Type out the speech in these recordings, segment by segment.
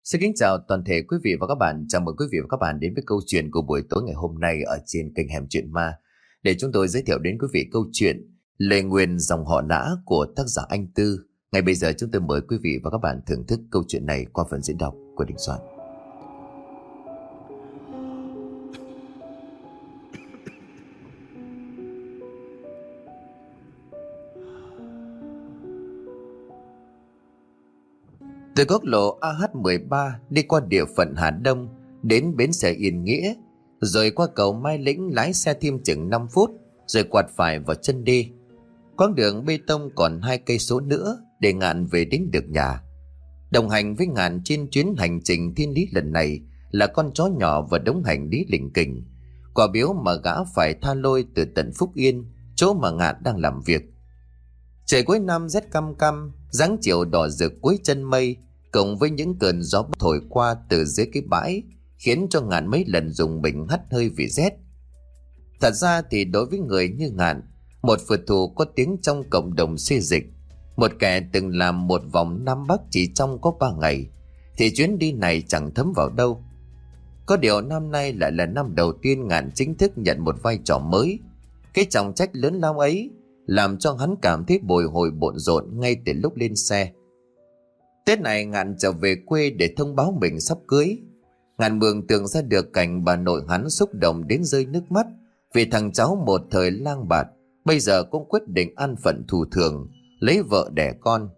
Xin kính chào toàn thể quý vị và các bạn. Chào mừng quý vị và các bạn đến với câu chuyện của buổi tối ngày hôm nay ở trên kênh Hẻm Chuyện Ma. Để chúng tôi giới thiệu đến quý vị câu chuyện Lời Nguyền Dòng Họ Nã của tác giả Anh Tư. Ngay bây giờ chúng tôi mời quý vị và các bạn thưởng thức câu chuyện này qua phần diễn đọc của Đình Soạn. Từ quốc lộ AH13 đi qua địa phận Hà Đông đến bến xe Yên Nghĩa, rồi qua cầu Mai Lĩnh lái xe thêm chừng 5 phút, rồi quạt phải vào chân đi. Quãng đường bê tông còn 2 cây số nữa để Ngạn về đến được nhà. Đồng hành với Ngạn trên chuyến hành trình thiên lý lần này là con chó nhỏ và đống hành lý lỉnh kỉnh, quà biếu mà gã phải tha lôi từ tận Phúc Yên, chỗ mà Ngạn đang làm việc. Trời cuối năm rét căm căm, dáng chiều đỏ rực cuối chân mây, cộng với những cơn gió thổi qua từ dưới cái bãi, khiến cho Ngạn mấy lần dùng mình hắt hơi vì rét. Thật ra thì đối với người như Ngạn, một phượt thủ có tiếng trong cộng đồng xê dịch, một kẻ từng làm một vòng Nam Bắc chỉ trong có 3 ngày, thì chuyến đi này chẳng thấm vào đâu. Có điều năm nay lại là năm đầu tiên Ngạn chính thức nhận một vai trò mới. Cái trọng trách lớn lao ấy làm cho hắn cảm thấy bồi hồi bộn rộn ngay từ lúc lên xe. Tết này Ngạn trở về quê để thông báo mình sắp cưới. Ngạn mường tượng ra được cảnh bà nội hắn xúc động đến rơi nước mắt vì thằng cháu một thời lang bạt bây giờ cũng quyết định an phận thủ thường, lấy vợ đẻ con.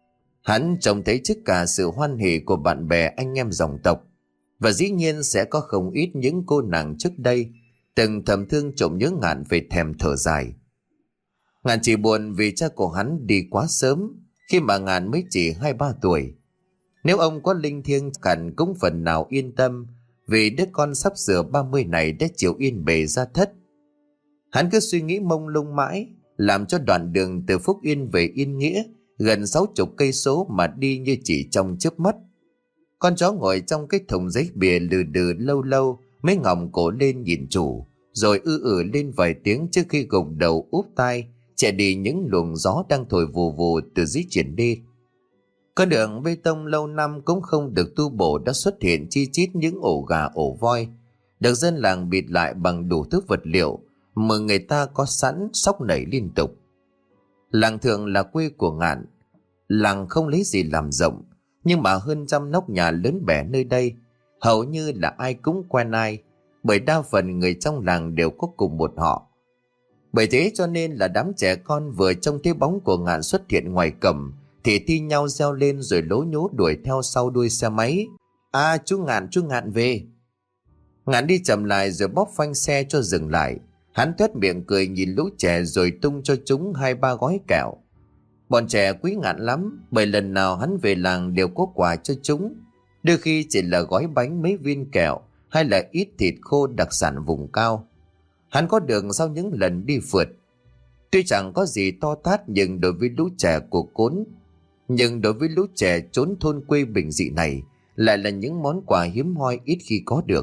Hắn trông thấy trước cả sự hoan hỉ của bạn bè anh em dòng tộc, và dĩ nhiên sẽ có không ít những cô nàng trước đây từng thầm thương trộm nhớ Ngạn về thèm thở dài. Ngạn chỉ buồn vì cha của hắn đi quá sớm, khi mà Ngạn mới chỉ 2-3 tuổi. Nếu ông có linh thiêng hẳn cũng phần nào yên tâm, vì đứa con sắp sửa 30 này đã chịu yên bề ra thất. Hắn cứ suy nghĩ mông lung mãi, làm cho đoạn đường từ Phúc Yên về Yên Nghĩa gần 60 cây số mà đi như chỉ trong chớp mắt. Con chó ngồi trong cái thùng giấy bìa lừ đừ lâu lâu mới ngỏng cổ lên nhìn chủ, rồi lên vài tiếng trước khi gục đầu úp tai chạy đi những luồng gió đang thổi vù vù từ dưới triển đi. Con đường bê tông lâu năm cũng không được tu bổ đã xuất hiện chi chít những ổ gà ổ voi, được dân làng bịt lại bằng đủ thứ vật liệu mà người ta có sẵn xóc nảy liên tục. Làng Thượng là quê của Ngạn. Làng không lấy gì làm rộng, nhưng mà hơn 100 nóc nhà lớn bé nơi đây, hầu như là ai cũng quen ai, bởi đa phần người trong làng đều có cùng một họ. Bởi thế cho nên là đám trẻ con vừa trông thấy bóng của Ngạn xuất hiện ngoài cổng thì thi nhau reo lên rồi lố nhố đuổi theo sau đuôi xe máy. À, chú Ngạn về. Ngạn đi chậm lại rồi bóp phanh xe cho dừng lại. Hắn tuét miệng cười nhìn lũ trẻ rồi tung cho chúng 2-3 gói kẹo. Bọn trẻ quý Ngạn lắm, bởi lần nào hắn về làng đều có quà cho chúng. Đôi khi chỉ là gói bánh mấy viên kẹo, hay là ít thịt khô đặc sản vùng cao. Hắn có được sau những lần đi phượt. Tuy chẳng có gì to tát nhưng đối với lũ trẻ của Cốn, nhưng đối với lũ trẻ trốn thôn quê bình dị này lại là những món quà hiếm hoi ít khi có được.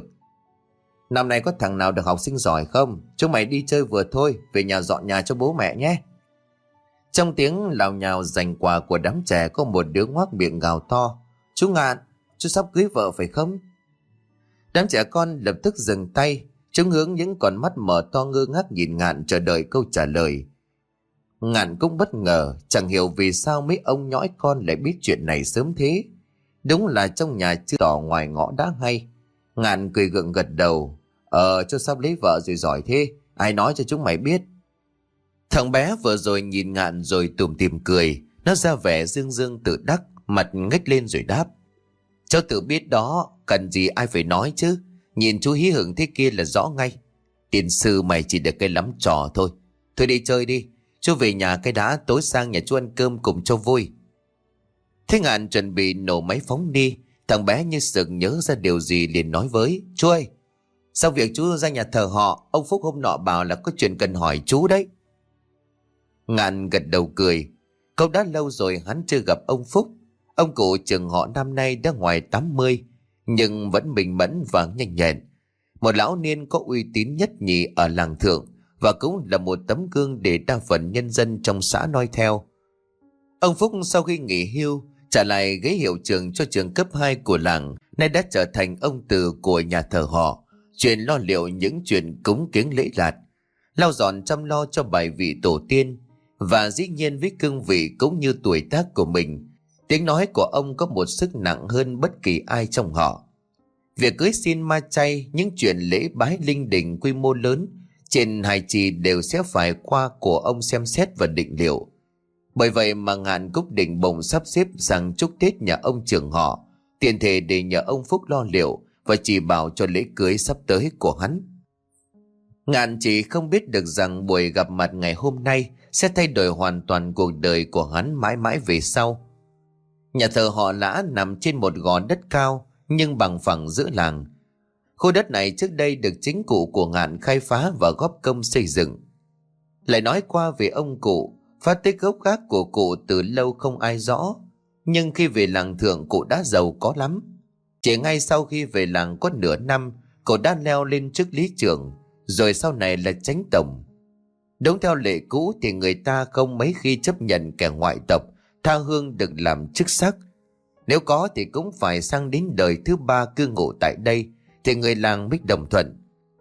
Năm nay có thằng nào được học sinh giỏi không? Chúng mày đi chơi vừa thôi, về nhà dọn nhà cho bố mẹ nhé. Trong tiếng lào nhào giành quà của đám trẻ có một đứa ngoác miệng gào to. Chú Ngạn, chú sắp cưới vợ phải không? Đám trẻ con lập tức dừng tay. Chúng hướng những con mắt mở to ngơ ngác nhìn Ngạn chờ đợi câu trả lời. Ngạn cũng bất ngờ, chẳng hiểu vì sao mấy ông nhõi con lại biết chuyện này sớm thế. Đúng là trong nhà chưa tỏ ngoài ngõ đã hay. Ngạn cười gượng gật đầu. Cho sắp lấy vợ rồi giỏi thế, ai nói cho chúng mày biết? Thằng bé vừa rồi nhìn Ngạn rồi tủm tỉm cười. Nó ra vẻ dương dương tự đắc, mặt ngách lên rồi đáp. Cháu tự biết đó, cần gì ai phải nói chứ. Nhìn chú hí hửng thế kia là rõ ngay. Tiền sư mày chỉ được cái lắm trò thôi. Thôi đi chơi đi, chú về nhà cái đã, tối sang nhà chú ăn cơm cùng cho vui. Thế Ngạn chuẩn bị nổ máy phóng đi. Thằng bé như sực nhớ ra điều gì liền nói với. Chú ơi, sau việc chú ra nhà thờ họ, ông Phúc hôm nọ bảo là có chuyện cần hỏi chú đấy. Ngạn gật đầu cười. Câu đã lâu rồi hắn chưa gặp ông Phúc. Ông cụ trường họ năm nay đã ngoài 80, nhưng vẫn bình mẫn và nhanh nhẹn. Một lão niên có uy tín nhất nhì ở làng Thượng, và cũng là một tấm gương để đa phần nhân dân trong xã noi theo. Ông Phúc sau khi nghỉ hưu Trả lại ghế hiệu trưởng cho trường cấp 2 của làng, nay đã trở thành ông từ của nhà thờ họ, chuyện lo liệu những chuyện cúng kiếng lễ lạt, lau dọn chăm lo cho bài vị tổ tiên. Và dĩ nhiên với cương vị cũng như tuổi tác của mình, tiếng nói của ông có một sức nặng hơn bất kỳ ai trong họ. Việc cưới xin ma chay, những chuyện lễ bái linh đình quy mô lớn trên hài trì đều sẽ phải qua của ông xem xét và định liệu. Bởi vậy mà Ngạn Cúc định bồng sắp xếp sang chúc Tết nhà ông trưởng họ, tiền thể để nhờ ông Phúc lo liệu và chỉ bảo cho lễ cưới sắp tới của hắn. Ngạn chỉ không biết được rằng buổi gặp mặt ngày hôm nay sẽ thay đổi hoàn toàn cuộc đời của hắn mãi mãi về sau. Nhà thờ họ Lã nằm trên một gò đất cao nhưng bằng phẳng giữa làng. Khu đất này trước đây được chính cụ của Ngạn khai phá và góp công xây dựng. Lại nói qua về ông cụ, phát tích gốc gác của cụ từ lâu không ai rõ, nhưng khi về làng Thượng cụ đã giàu có lắm. Chỉ ngay sau khi về làng có nửa năm, cụ đã leo lên chức lý trưởng, rồi sau này là chánh tổng. Đúng theo lệ cũ thì người ta không mấy khi chấp nhận kẻ ngoại tộc tha hương được làm chức sắc. Nếu có thì cũng phải sang đến đời thứ ba cư ngụ tại đây thì người làng mới đồng thuận.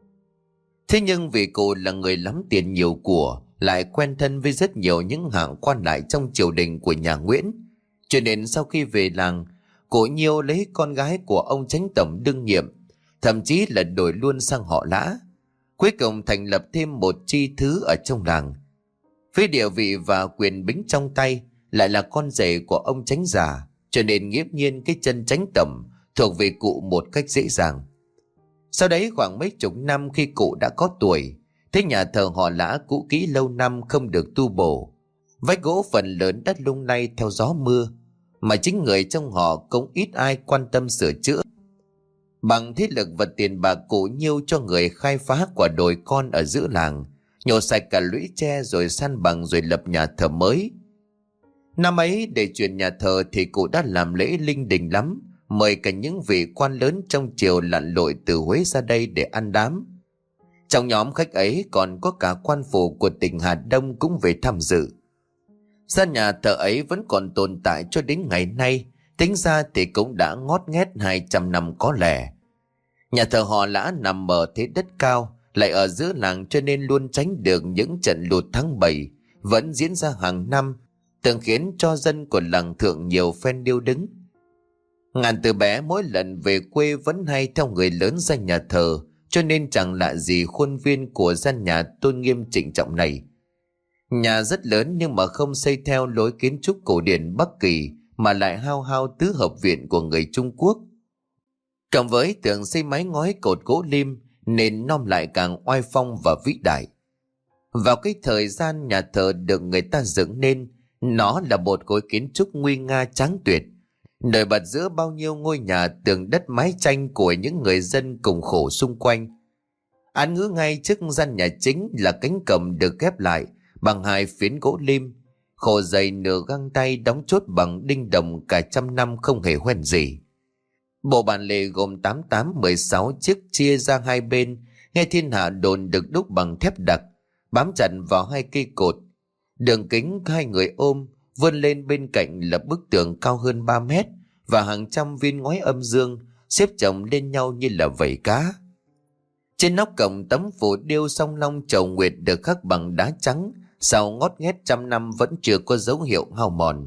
Thế nhưng vì cụ là người lắm tiền nhiều của, lại quen thân với rất nhiều những hạng quan lại trong triều đình của nhà Nguyễn, cho nên sau khi về làng, cụ Nhiêu lấy con gái của ông chánh tổng đương nhiệm, thậm chí là đổi luôn sang họ Lã. Cuối cùng thành lập thêm một chi thứ ở trong làng. Với địa vị và quyền bính trong tay, lại là con rể của ông chánh già, cho nên nghiễm nhiên cái chân chánh tổng thuộc về cụ một cách dễ dàng. Sau đấy khoảng mấy chục năm khi cụ đã có tuổi, thế nhà thờ họ Lã cũ kỹ lâu năm không được tu bổ, vách gỗ phần lớn đất lung lay theo gió mưa, mà chính người trong họ cũng ít ai quan tâm sửa chữa. Bằng thế lực và tiền bạc cụ Nhiêu cho người khai phá quả đồi con ở giữa làng, nhổ sạch cả lũy tre rồi san bằng rồi lập nhà thờ mới. Năm ấy để chuyển nhà thờ thì cụ đã làm lễ linh đình lắm, mời cả những vị quan lớn trong triều lặn lội từ Huế ra đây để ăn đám. Trong nhóm khách ấy còn có cả quan phủ của tỉnh Hà Đông cũng về tham dự. Gian nhà thờ ấy vẫn còn tồn tại cho đến ngày nay, tính ra thì cũng đã ngót nghét 200 năm có lẽ. Nhà thờ họ Lã nằm ở thế đất cao, lại ở giữa làng cho nên luôn tránh được những trận lụt tháng 7 vẫn diễn ra hàng năm, từng khiến cho dân của làng Thượng nhiều phen điêu đứng. Ngạn từ bé mỗi lần về quê vẫn hay theo người lớn ra nhà thờ, cho nên chẳng lạ gì khuôn viên của gian nhà tôn nghiêm trịnh trọng này. Nhà rất lớn nhưng mà không xây theo lối kiến trúc cổ điển Bắc Kỳ, mà lại hao hao tứ hợp viện của người Trung Quốc. Cộng với tường xây mái ngói cột gỗ lim nên nom lại càng oai phong và vĩ đại. Vào cái thời gian nhà thờ được người ta dựng nên, nó là một khối kiến trúc nguy nga tráng tuyệt, nổi bật giữa bao nhiêu ngôi nhà tường đất mái tranh của những người dân cùng khổ xung quanh. Án ngữ ngay trước gian nhà chính là cánh cổng được ghép lại bằng 2 phiến gỗ lim, khổ dày nửa găng tay, đóng chốt bằng đinh đồng cả trăm năm không hề hoen gì. Bộ bàn lề gồm 88-16 chiếc chia ra 2 bên, nghe thiên hạ đồn được đúc bằng thép đặc, bám chặt vào 2 cây cột. Đường kính 2 người ôm, vươn lên bên cạnh là bức tường cao hơn 3 mét và hàng trăm viên ngói âm dương xếp chồng lên nhau như là vảy cá. Trên nóc cổng tấm phù điêu song long chầu nguyệt được khắc bằng đá trắng, sau ngót nghét trăm năm vẫn chưa có dấu hiệu hao mòn.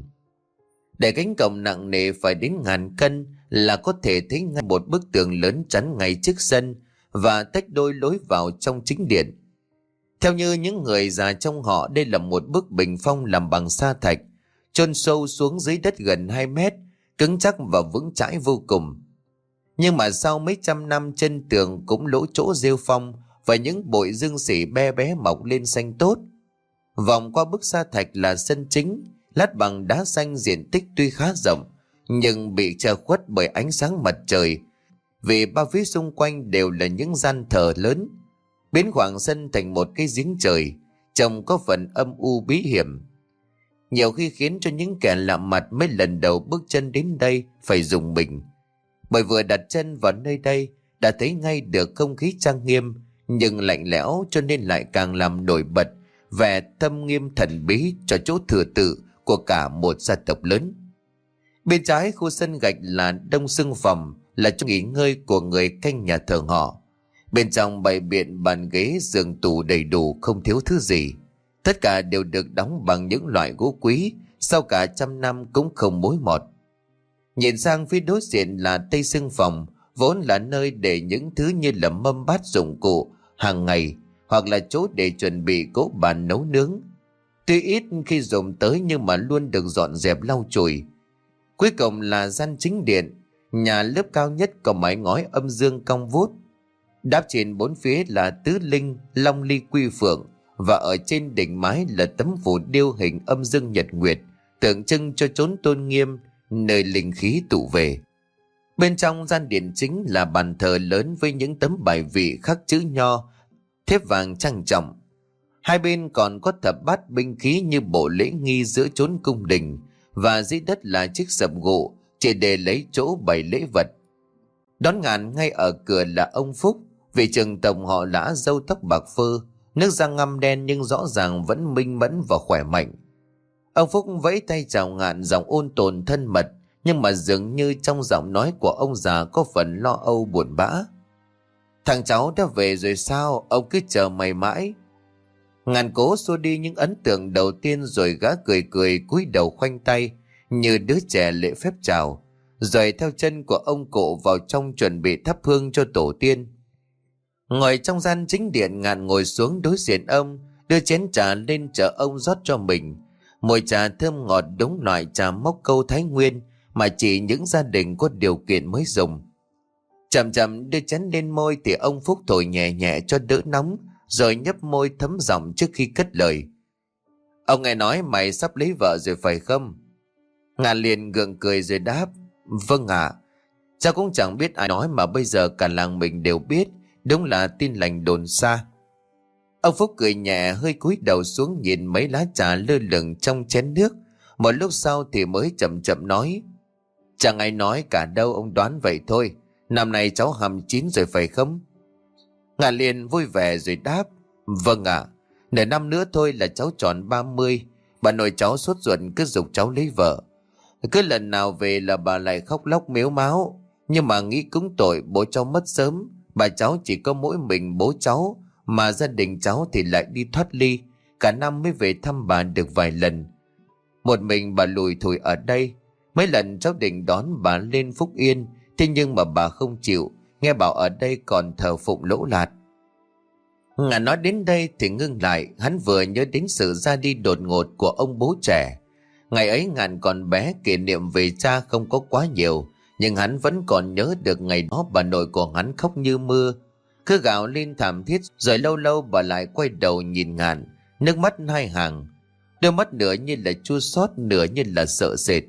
Để cánh cổng nặng nề phải đến ngàn cân là có thể thấy ngay một bức tường lớn chắn ngay trước sân và tách đôi lối vào trong chính điện. Theo như những người già trong họ, đây là một bức bình phong làm bằng sa thạch, chôn sâu xuống dưới đất gần 2 mét, cứng chắc và vững chãi vô cùng. Nhưng mà sau mấy trăm năm chân tường cũng lỗ chỗ rêu phong và những bụi dương xỉ be bé mọc lên xanh tốt. Vòng qua bức sa thạch là sân chính, lát bằng đá xanh, diện tích tuy khá rộng nhưng bị che khuất bởi ánh sáng mặt trời, vì ba phía xung quanh đều là những gian thờ lớn, biến khoảng sân thành một cái giếng trời, trông có phần âm u bí hiểm, nhiều khi khiến cho những kẻ lạ mặt mấy lần đầu bước chân đến đây phải rùng mình, bởi vừa đặt chân vào nơi đây đã thấy ngay được không khí trang nghiêm nhưng lạnh lẽo, cho nên lại càng làm nổi bật vẻ tâm nghiêm thần bí cho chỗ thừa tự của cả một gia tộc lớn. Bên trái khu sân gạch là đông xương phòng, là chỗ nghỉ ngơi của người canh nhà thờ họ. Bên trong bày biện bàn ghế giường tủ đầy đủ, không thiếu thứ gì. Tất cả đều được đóng bằng những loại gỗ quý, sau cả trăm năm cũng không mối mọt. Nhìn sang phía đối diện là tây xương phòng, vốn là nơi để những thứ như là mâm bát dụng cụ hàng ngày, hoặc là chỗ để chuẩn bị cỗ bàn nấu nướng. Tuy ít khi dùng tới nhưng mà luôn được dọn dẹp lau chùi. Cuối cùng là gian chính điện, nhà lớp cao nhất có mái ngói âm dương cong vút. Đáp trên bốn phía là tứ linh, long ly quy phượng, và ở trên đỉnh mái là tấm phù điêu hình âm dương nhật nguyệt, tượng trưng cho chốn tôn nghiêm, nơi linh khí tụ về. Bên trong gian điện chính là bàn thờ lớn với những tấm bài vị khắc chữ nho, thép vàng trang trọng. Hai bên còn có thập bát binh khí như bộ lễ nghi giữa chốn cung đình, và dưới đất là chiếc sập gỗ chỉ để lấy chỗ bày lễ vật. Đón Ngạn ngay ở cửa là ông Phúc, vị trưởng tổng họ Lã, râu tóc bạc phơ, nước da ngăm đen nhưng rõ ràng vẫn minh mẫn và khỏe mạnh. Ông Phúc vẫy tay chào Ngạn, giọng ôn tồn thân mật, nhưng mà dường như trong giọng nói của ông già có phần lo âu buồn bã. Thằng cháu đã về rồi sao? Ông cứ chờ mày mãi. Ngạn cố xua đi những ấn tượng đầu tiên, rồi gã cười cười cúi đầu khoanh tay như đứa trẻ lễ phép chào, rồi theo chân của ông cụ vào trong chuẩn bị thắp hương cho tổ tiên. Ngồi trong gian chính điện, Ngạn ngồi xuống đối diện ông, đưa chén trà lên chờ ông rót cho mình. Mùi trà thơm ngọt, đúng loại trà mốc câu Thái Nguyên mà chỉ những gia đình có điều kiện mới dùng. Chậm chậm đưa chén lên môi thì ông Phúc thổi nhẹ nhẹ cho đỡ nóng, rồi nhấp môi thấm giọng trước khi cất lời. Ông nghe nói mày sắp lấy vợ rồi phải không? Ngạn liền gượng cười rồi đáp. Vâng ạ. Cháu cũng chẳng biết ai nói mà bây giờ cả làng mình đều biết, đúng là tin lành đồn xa. Ông Phúc cười nhẹ, hơi cúi đầu xuống nhìn mấy lá trà lơ lửng trong chén nước. Một lúc sau thì mới chậm chậm nói. Chẳng ai nói cả đâu, ông đoán vậy thôi. Năm nay cháu 29 rồi phải không? Ngạn liền vui vẻ rồi đáp. Vâng ạ. Nửa năm nữa thôi là cháu tròn 30. Bà nội cháu sốt ruột cứ giục cháu lấy vợ. Cứ lần nào về là bà lại khóc lóc mếu máo. Nhưng mà nghĩ cũng tội, bố cháu mất sớm. Bà cháu chỉ có mỗi mình bố cháu, mà gia đình cháu thì lại đi thoát ly. Cả năm mới về thăm bà được vài lần. Một mình bà lủi thủi ở đây. Mấy lần cháu định đón bà lên Phúc Yên, thế nhưng mà bà không chịu, nghe bảo ở đây còn thờ phụng Lỗ Lạt. Ngạn nói đến đây thì ngưng lại, hắn vừa nhớ đến sự ra đi đột ngột của ông bố trẻ. Ngày ấy Ngạn còn bé, kỷ niệm về cha không có quá nhiều, nhưng hắn vẫn còn nhớ được ngày đó bà nội của hắn khóc như mưa, cứ gào lên thảm thiết, rồi lâu lâu bà lại quay đầu nhìn Ngạn, nước mắt hai hàng, đôi mắt nửa như là chua xót, nửa như là sợ sệt.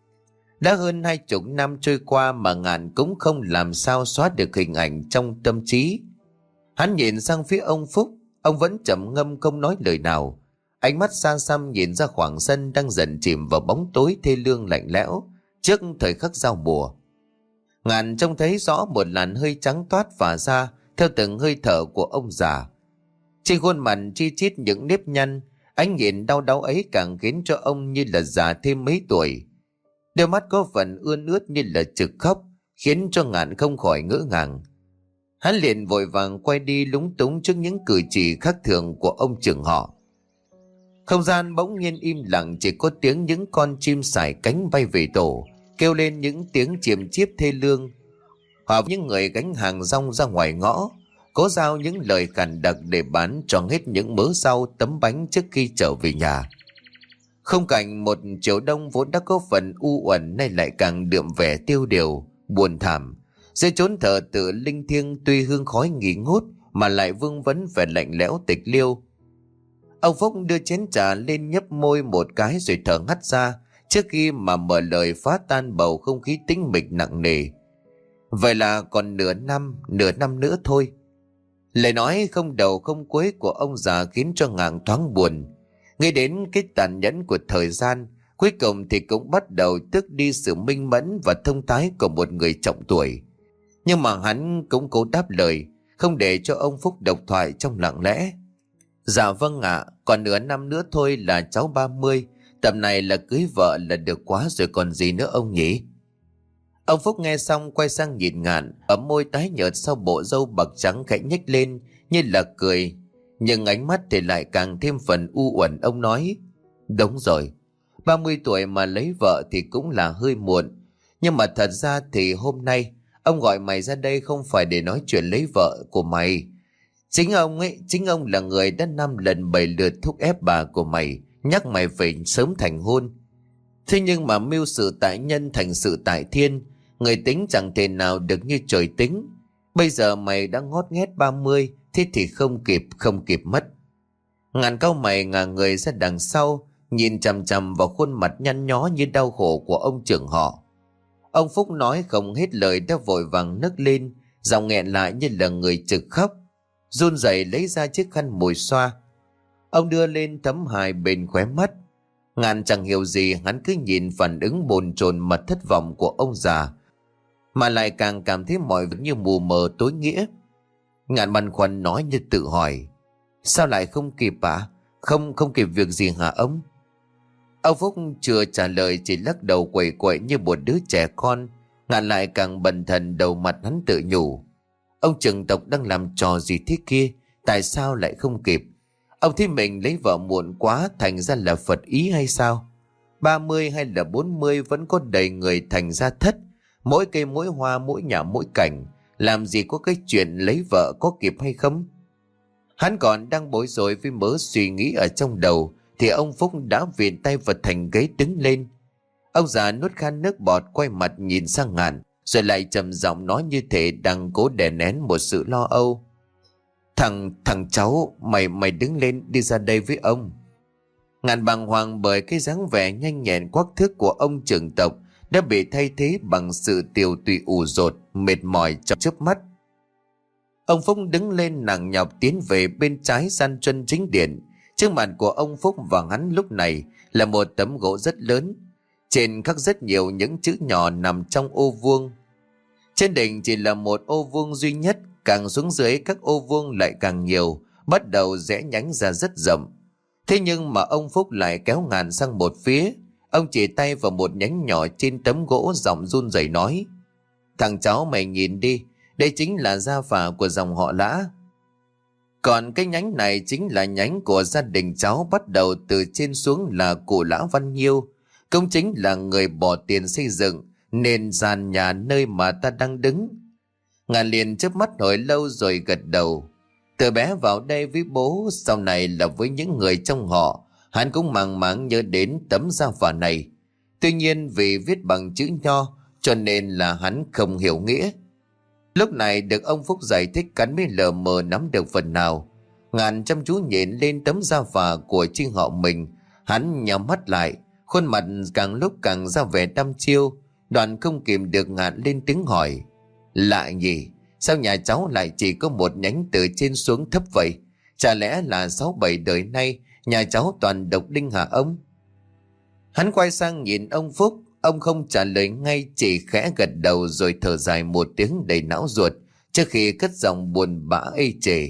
Đã hơn 20 năm trôi qua mà Ngạn cũng không làm sao xóa được hình ảnh trong tâm trí. Hắn nhìn sang phía ông Phúc, ông vẫn trầm ngâm không nói lời nào. Ánh mắt xa xăm nhìn ra khoảng sân đang dần chìm vào bóng tối thê lương lạnh lẽo trước thời khắc giao mùa. Ngạn trông thấy rõ một làn hơi trắng toát phả ra theo từng hơi thở của ông già. Trên khuôn mặt chi chít những nếp nhăn, ánh nhìn đau đớn ấy càng khiến cho ông như là già thêm mấy tuổi. Đôi mắt có phần ươn ướt như là trực khóc, khiến cho Ngạn không khỏi ngỡ ngàng. Hắn liền vội vàng quay đi lúng túng trước những cử chỉ khác thường của ông trưởng họ. Không gian bỗng nhiên im lặng, chỉ có tiếng những con chim sải cánh bay về tổ, kêu lên những tiếng chiềm chiếp thê lương. Hoặc những người gánh hàng rong ra ngoài ngõ, cố giao những lời khản đặc để bán cho hết những mớ rau tấm bánh trước khi trở về nhà. Không cảnh một chiều đông vốn đã có phần u uẩn nay lại càng đượm vẻ tiêu điều, buồn thảm. Dưới chốn thờ tự linh thiêng tuy hương khói nghỉ ngút mà lại vương vấn vẻ lạnh lẽo tịch liêu. Ông Phúc đưa chén trà lên nhấp môi một cái rồi thở hắt ra trước khi mà mở lời phá tan bầu không khí tĩnh mịch nặng nề. Vậy là còn nửa năm nữa thôi. Lời nói không đầu không cuối của ông già khiến cho Ngạn thoáng buồn. Nghĩ đến cái tàn nhẫn của thời gian, cuối cùng thì cũng bắt đầu tước đi sự minh mẫn và thông thái của một người trọng tuổi. Nhưng mà hắn cũng cố đáp lời, không để cho ông Phúc độc thoại trong lặng lẽ. Dạ vâng ạ, còn nửa năm nữa thôi là cháu 30, Tầm này là cưới vợ là được quá rồi còn gì nữa ông nhỉ? Ông Phúc nghe xong quay sang nhìn Ngạn, ở môi tái nhợt sau bộ râu bạc trắng khẽ nhếch lên như là cười, nhưng ánh mắt thì lại càng thêm phần u uẩn. Ông nói: Đúng rồi, 30 tuổi mà lấy vợ thì cũng là hơi muộn. Nhưng mà thật ra thì hôm nay ông gọi mày ra đây không phải để nói chuyện lấy vợ của mày. Chính ông là người đã 5 lần 7 lượt thúc ép bà của mày, nhắc mày phải sớm thành hôn. Thế nhưng mà mưu sự tại nhân thành sự tại thiên, người tính chẳng thể nào được như trời tính. Bây giờ mày đã ngót nghét 30, thế thì không kịp mất. Ngàn cau mày ngả người ra đằng sau, nhìn chằm chằm vào khuôn mặt nhăn nhó như đau khổ của ông trưởng họ. Ông Phúc nói không hết lời đã vội vàng nấc lên, giọng nghẹn lại như là người trực khóc, run rẩy lấy ra chiếc khăn mùi xoa. Ông đưa lên thấm hai bên khóe mắt. Ngàn chẳng hiểu gì, hắn cứ nhìn phản ứng bồn chồn mà thất vọng của ông già, mà lại càng cảm thấy mọi việc như mù mờ tối nghĩa. Ngạn băn khoăn nói như tự hỏi: Sao lại không kịp ạ? Không kịp việc gì hả ông? Ông Phúc chưa trả lời, chỉ lắc đầu quẩy quậy như một đứa trẻ con. Ngạn lại càng bần thần, đầu mặt hắn tự nhủ: Ông trưởng tộc đang làm trò gì thế kia? Tại sao lại không kịp? Ông thấy mình lấy vợ muộn quá thành ra là Phật ý hay sao? 30 hay là 40 vẫn có đầy người thành ra thất. Mỗi cây mỗi hoa, mỗi nhà mỗi cảnh. Làm gì có cái chuyện lấy vợ có kịp hay không? Hắn còn đang bối rối với mớ suy nghĩ ở trong đầu thì ông Phúc đã viện tay vào thành ghế đứng lên. Ông già nuốt khan nước bọt, quay mặt nhìn sang Ngạn, rồi lại trầm giọng nói như thể đang cố đè nén một sự lo âu: Thằng cháu, mày đứng lên đi ra đây với ông. Ngạn bàng hoàng bởi cái dáng vẻ nhanh nhẹn quắc thước của ông trưởng tộc đã bị thay thế bằng sự tiều tụy ủ rột, mệt mỏi trong chớp mắt. Ông Phúc đứng lên nặng nhọc tiến về bên trái gian truân chính điện. Trước mặt của ông Phúc và hắn lúc này là một tấm gỗ rất lớn, trên khắc rất nhiều những chữ nhỏ nằm trong ô vuông. Trên đỉnh chỉ là một ô vuông duy nhất, càng xuống dưới các ô vuông lại càng nhiều, bắt đầu rẽ nhánh ra rất rộng. Thế nhưng mà ông Phúc lại kéo Ngạn sang một phía. Ông chỉ tay vào một nhánh nhỏ trên tấm gỗ, giọng run rẩy nói: Thằng cháu mày nhìn đi, đây chính là gia phả của dòng họ Lã. Còn cái nhánh này chính là nhánh của gia đình cháu, bắt đầu từ trên xuống là cụ Lã Văn Nhiêu, công chính là người bỏ tiền xây dựng nên gian nhà nơi mà ta đang đứng. Ngạn liền chớp mắt hồi lâu rồi gật đầu. Từ bé vào đây với bố, sau này là với những người trong họ, hắn cũng màng máng nhớ đến tấm gia phả này. Tuy nhiên vì viết bằng chữ nho cho nên là hắn không hiểu nghĩa. Lúc này được ông Phúc giải thích, cắn mới lờ mờ nắm được phần nào. Ngạn chăm chú nhìn lên tấm gia phả của chi họ mình. Hắn nhắm mắt lại, khuôn mặt càng lúc càng ra vẻ đăm chiêu. Đoạn không kìm được Ngạn lên tiếng hỏi: Lạ nhỉ, sao nhà cháu lại chỉ có một nhánh từ trên xuống thấp vậy? Chả lẽ là 6-7 đời nay nhà cháu toàn độc đinh hả ông? Hắn quay sang nhìn ông Phúc. Ông không trả lời ngay, chỉ khẽ gật đầu rồi thở dài một tiếng đầy não ruột trước khi cất giọng buồn bã ê chề: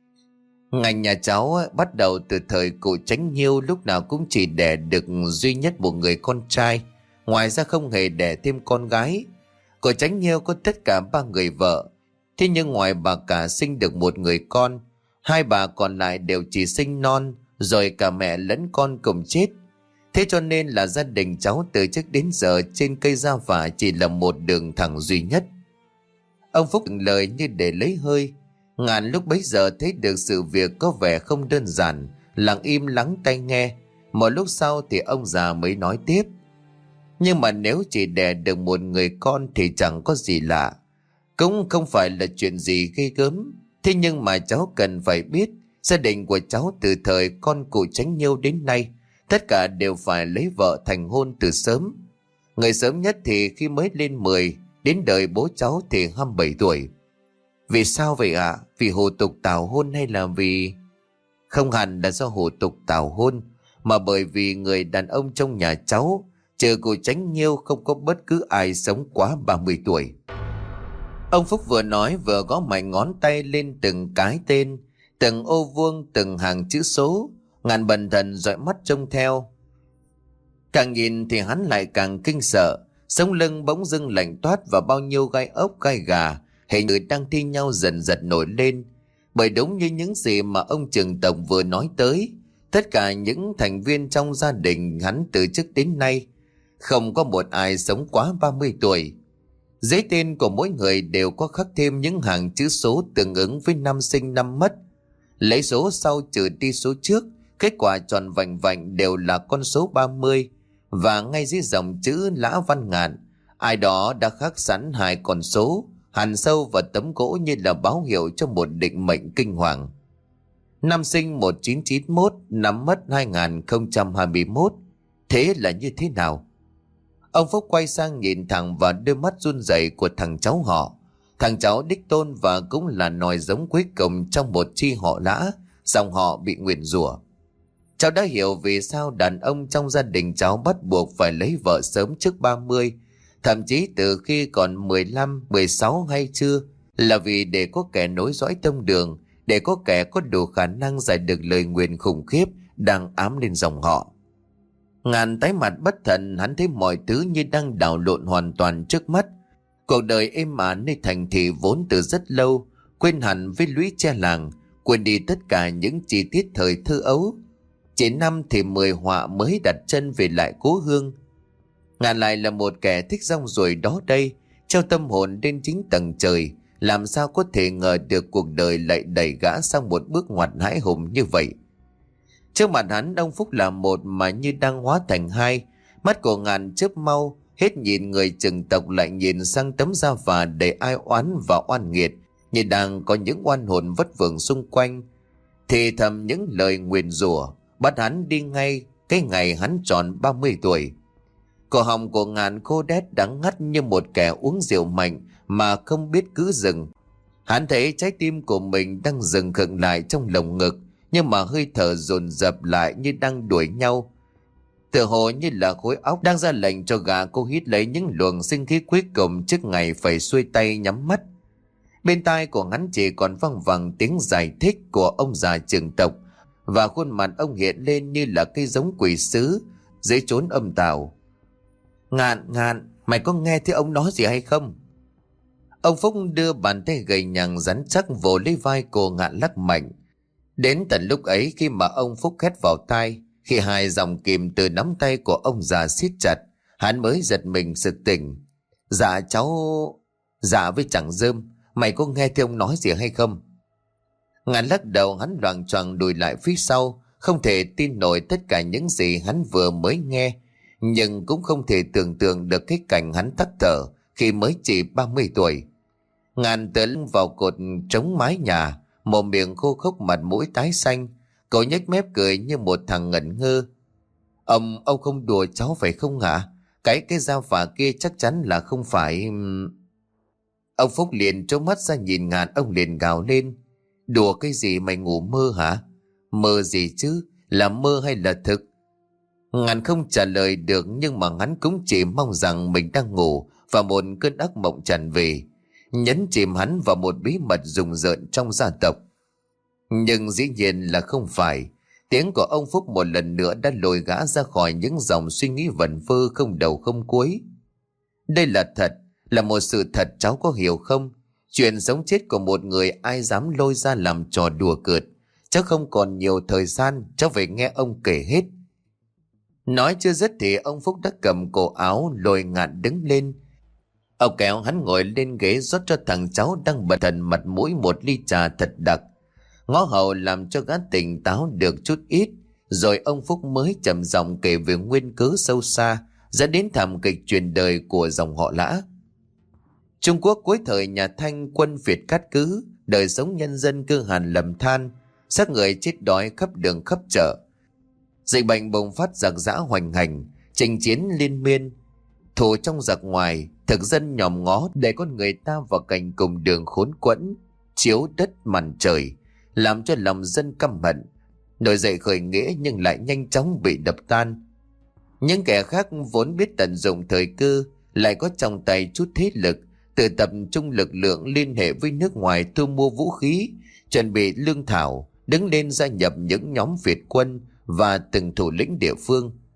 Ngành nhà cháu bắt đầu từ thời cụ Chánh Nhiêu, lúc nào cũng chỉ đẻ được duy nhất một người con trai, ngoài ra không hề đẻ thêm con gái. Cụ Chánh Nhiêu có tất cả 3 người vợ, thế nhưng ngoài bà cả sinh được một người con, 2 bà còn lại đều chỉ sinh non, rồi cả mẹ lẫn con cùng chết. Thế cho nên là gia đình cháu từ trước đến giờ trên cây gia phả chỉ là một đường thẳng duy nhất. Ông Phúc lời như để lấy hơi. Ngạn lúc bấy giờ thấy được sự việc có vẻ không đơn giản, lặng im lắng tai nghe. Một lúc sau thì ông già mới nói tiếp: Nhưng mà nếu chỉ đẻ được một người con thì chẳng có gì lạ, cũng không phải là chuyện gì ghê gớm. Thế nhưng mà cháu cần phải biết, gia đình của cháu từ thời con cụ Chánh Nhiêu đến nay, tất cả đều phải lấy vợ thành hôn từ sớm. Người sớm nhất thì khi mới lên 10, đến đời bố cháu thì 27 tuổi. Vì sao vậy ạ? Vì hủ tục tảo hôn hay là vì... Không hẳn là do hủ tục tảo hôn, mà bởi vì người đàn ông trong nhà cháu, trừ cụ Chánh Nhiêu, không có bất cứ ai sống quá 30 tuổi. Ông Phúc vừa nói vừa gõ mạnh ngón tay lên từng cái tên, từng ô vuông, từng hàng chữ số. Ngạn bần thần dõi mắt trông theo. Càng nhìn thì hắn lại càng kinh sợ, sống lưng bỗng dưng lạnh toát và bao nhiêu gai ốc gai gà hình người đang thi nhau dần dần nổi lên. Bởi đúng như những gì mà ông trưởng tổng vừa nói tới, tất cả những thành viên trong gia đình hắn từ trước đến nay không có một ai sống quá 30 tuổi. Dưới tên của mỗi người đều có khắc thêm những hàng chữ số tương ứng với năm sinh năm mất. Lấy số sau trừ đi số trước, kết quả tròn vành vành đều là con số 30. Và ngay dưới dòng chữ Lã Văn Ngạn, ai đó đã khắc sẵn hai con số hằn sâu vào tấm gỗ như là báo hiệu cho một định mệnh kinh hoàng. Năm sinh 1991, năm mất 2021. Thế là như thế nào? Ông Phúc quay sang nhìn thẳng vào đôi mắt run rẩy của thằng cháu họ. Thằng cháu đích tôn và cũng là nòi giống cuối cùng trong một chi họ Lã, dòng họ bị nguyền rủa. Cháu đã hiểu vì sao đàn ông trong gia đình cháu bắt buộc phải lấy vợ sớm trước 30, thậm chí từ khi còn 15, 16 hay chưa, là vì để có kẻ nối dõi tông đường, để có kẻ có đủ khả năng giải được lời nguyền khủng khiếp đang ám lên dòng họ. Ngàn tái mặt bất thần, hắn thấy mọi thứ như đang đảo lộn hoàn toàn trước mắt. Cuộc đời êm ả nơi thành thị vốn từ rất lâu, quên hẳn với lũy tre làng, quên đi tất cả những chi tiết thời thơ ấu. Chỉ năm thì 10 họa mới đặt chân về lại cố hương. Ngàn lại là một kẻ thích rong ruổi đó đây, treo tâm hồn lên chính tầng trời, làm sao có thể ngờ được cuộc đời lại đẩy gã sang một bước ngoặt hãi hùng như vậy. Trước mặt hắn, ông Phúc là một mà như đang hóa thành hai. Mắt của Ngàn chớp mau, hết nhìn người chừng tộc lại nhìn sang tấm da phà đầy ai oán và oan nghiệt, như đang có những oan hồn vất vưởng xung quanh, thì thầm những lời nguyền rủa bắt hắn đi ngay cái ngày hắn tròn 30 tuổi. Cổ họng của Ngàn khô đét đắng ngắt như một kẻ uống rượu mạnh mà không biết cứ dừng. Hắn thấy trái tim của mình đang dừng khựng lại trong lồng ngực, nhưng mà hơi thở dồn dập lại như đang đuổi nhau. Tựa hồ như là khối óc đang ra lệnh cho gã cô hít lấy những luồng sinh khí cuối cùng trước ngày phải xuôi tay nhắm mắt. Bên tai của hắn chỉ còn văng vẳng tiếng giải thích của ông già trưởng tộc, và khuôn mặt ông hiện lên như là cây giống quỷ sứ dưới chốn âm tào. Ngạn, mày có nghe thấy ông nói gì hay không? Ông Phúc đưa bàn tay gầy nhằng rắn chắc vồ lấy vai cô Ngạn lắc mạnh. Đến tận lúc ấy, khi mà ông Phúc hét vào tai, khi hai dòng kìm từ nắm tay của ông già siết chặt, hắn mới giật mình sực tỉnh. Dạ cháu... Dạ với chẳng Dơm, mày có nghe thấy ông nói gì hay không? Ngạn lắc đầu, hắn loạng choạng lùi lại phía sau, không thể tin nổi tất cả những gì hắn vừa mới nghe, nhưng cũng không thể tưởng tượng được cái cảnh hắn tắt thở khi mới chỉ 30 tuổi. Ngạn tựa lưng vào cột chống mái nhà, mồm miệng khô khốc, mặt mũi tái xanh. Cậu nhếch mép cười như một thằng ngẩn ngơ. Ông không đùa cháu phải không hả? Cái dao phả kia chắc chắn là không phải... Ông Phúc liền trố mắt ra nhìn Ngạn, ông liền gào lên. Đùa cái gì, mày ngủ mơ hả? Mơ gì chứ? Là mơ hay là thực? Ngạn không trả lời được, nhưng mà hắn cũng chỉ mong rằng mình đang ngủ và một cơn ác mộng tràn về, nhấn chìm hắn vào một bí mật rùng rợn trong gia tộc. Nhưng dĩ nhiên là không phải. Tiếng của ông Phúc một lần nữa đã lôi gã ra khỏi những dòng suy nghĩ vẩn vơ không đầu không cuối. Đây là thật, là một sự thật, cháu có hiểu không? Chuyện sống chết của một người ai dám lôi ra làm trò đùa cợt. Cháu không còn nhiều thời gian, cháu phải nghe ông kể hết. Nói chưa dứt thì ông Phúc đã cầm cổ áo lôi Ngạn đứng lên. Ông kéo hắn ngồi lên ghế, rót cho thằng cháu đang bần thần mặt mũi một ly trà thật đặc, ngó hậu làm cho gã tỉnh táo được chút ít. Rồi ông Phúc mới trầm giọng kể về nguyên cớ sâu xa dẫn đến thảm kịch truyền đời của dòng họ Lã. Trung Quốc cuối thời nhà Thanh, quân Việt cát cứ, đời sống nhân dân cơ hàn lầm than, xác người chết đói khắp đường khắp chợ. Dịch bệnh bùng phát, giặc giã hoành hành, chinh chiến liên miên, thù trong giặc ngoài, thực dân nhòm ngó để con người ta vào cảnh cùng đường khốn quẫn, chiếu đất màn trời, làm cho lòng dân căm hận, nổi dậy khởi nghĩa nhưng lại nhanh chóng bị đập tan. Những kẻ khác vốn biết tận dụng thời cơ, lại có trong tay chút thế lực, tự tập trung lực lượng liên hệ với nước ngoài thu mua vũ khí, chuẩn bị lương thảo, đứng lên gia nhập những nhóm Việt quân và từng thủ lĩnh địa phương.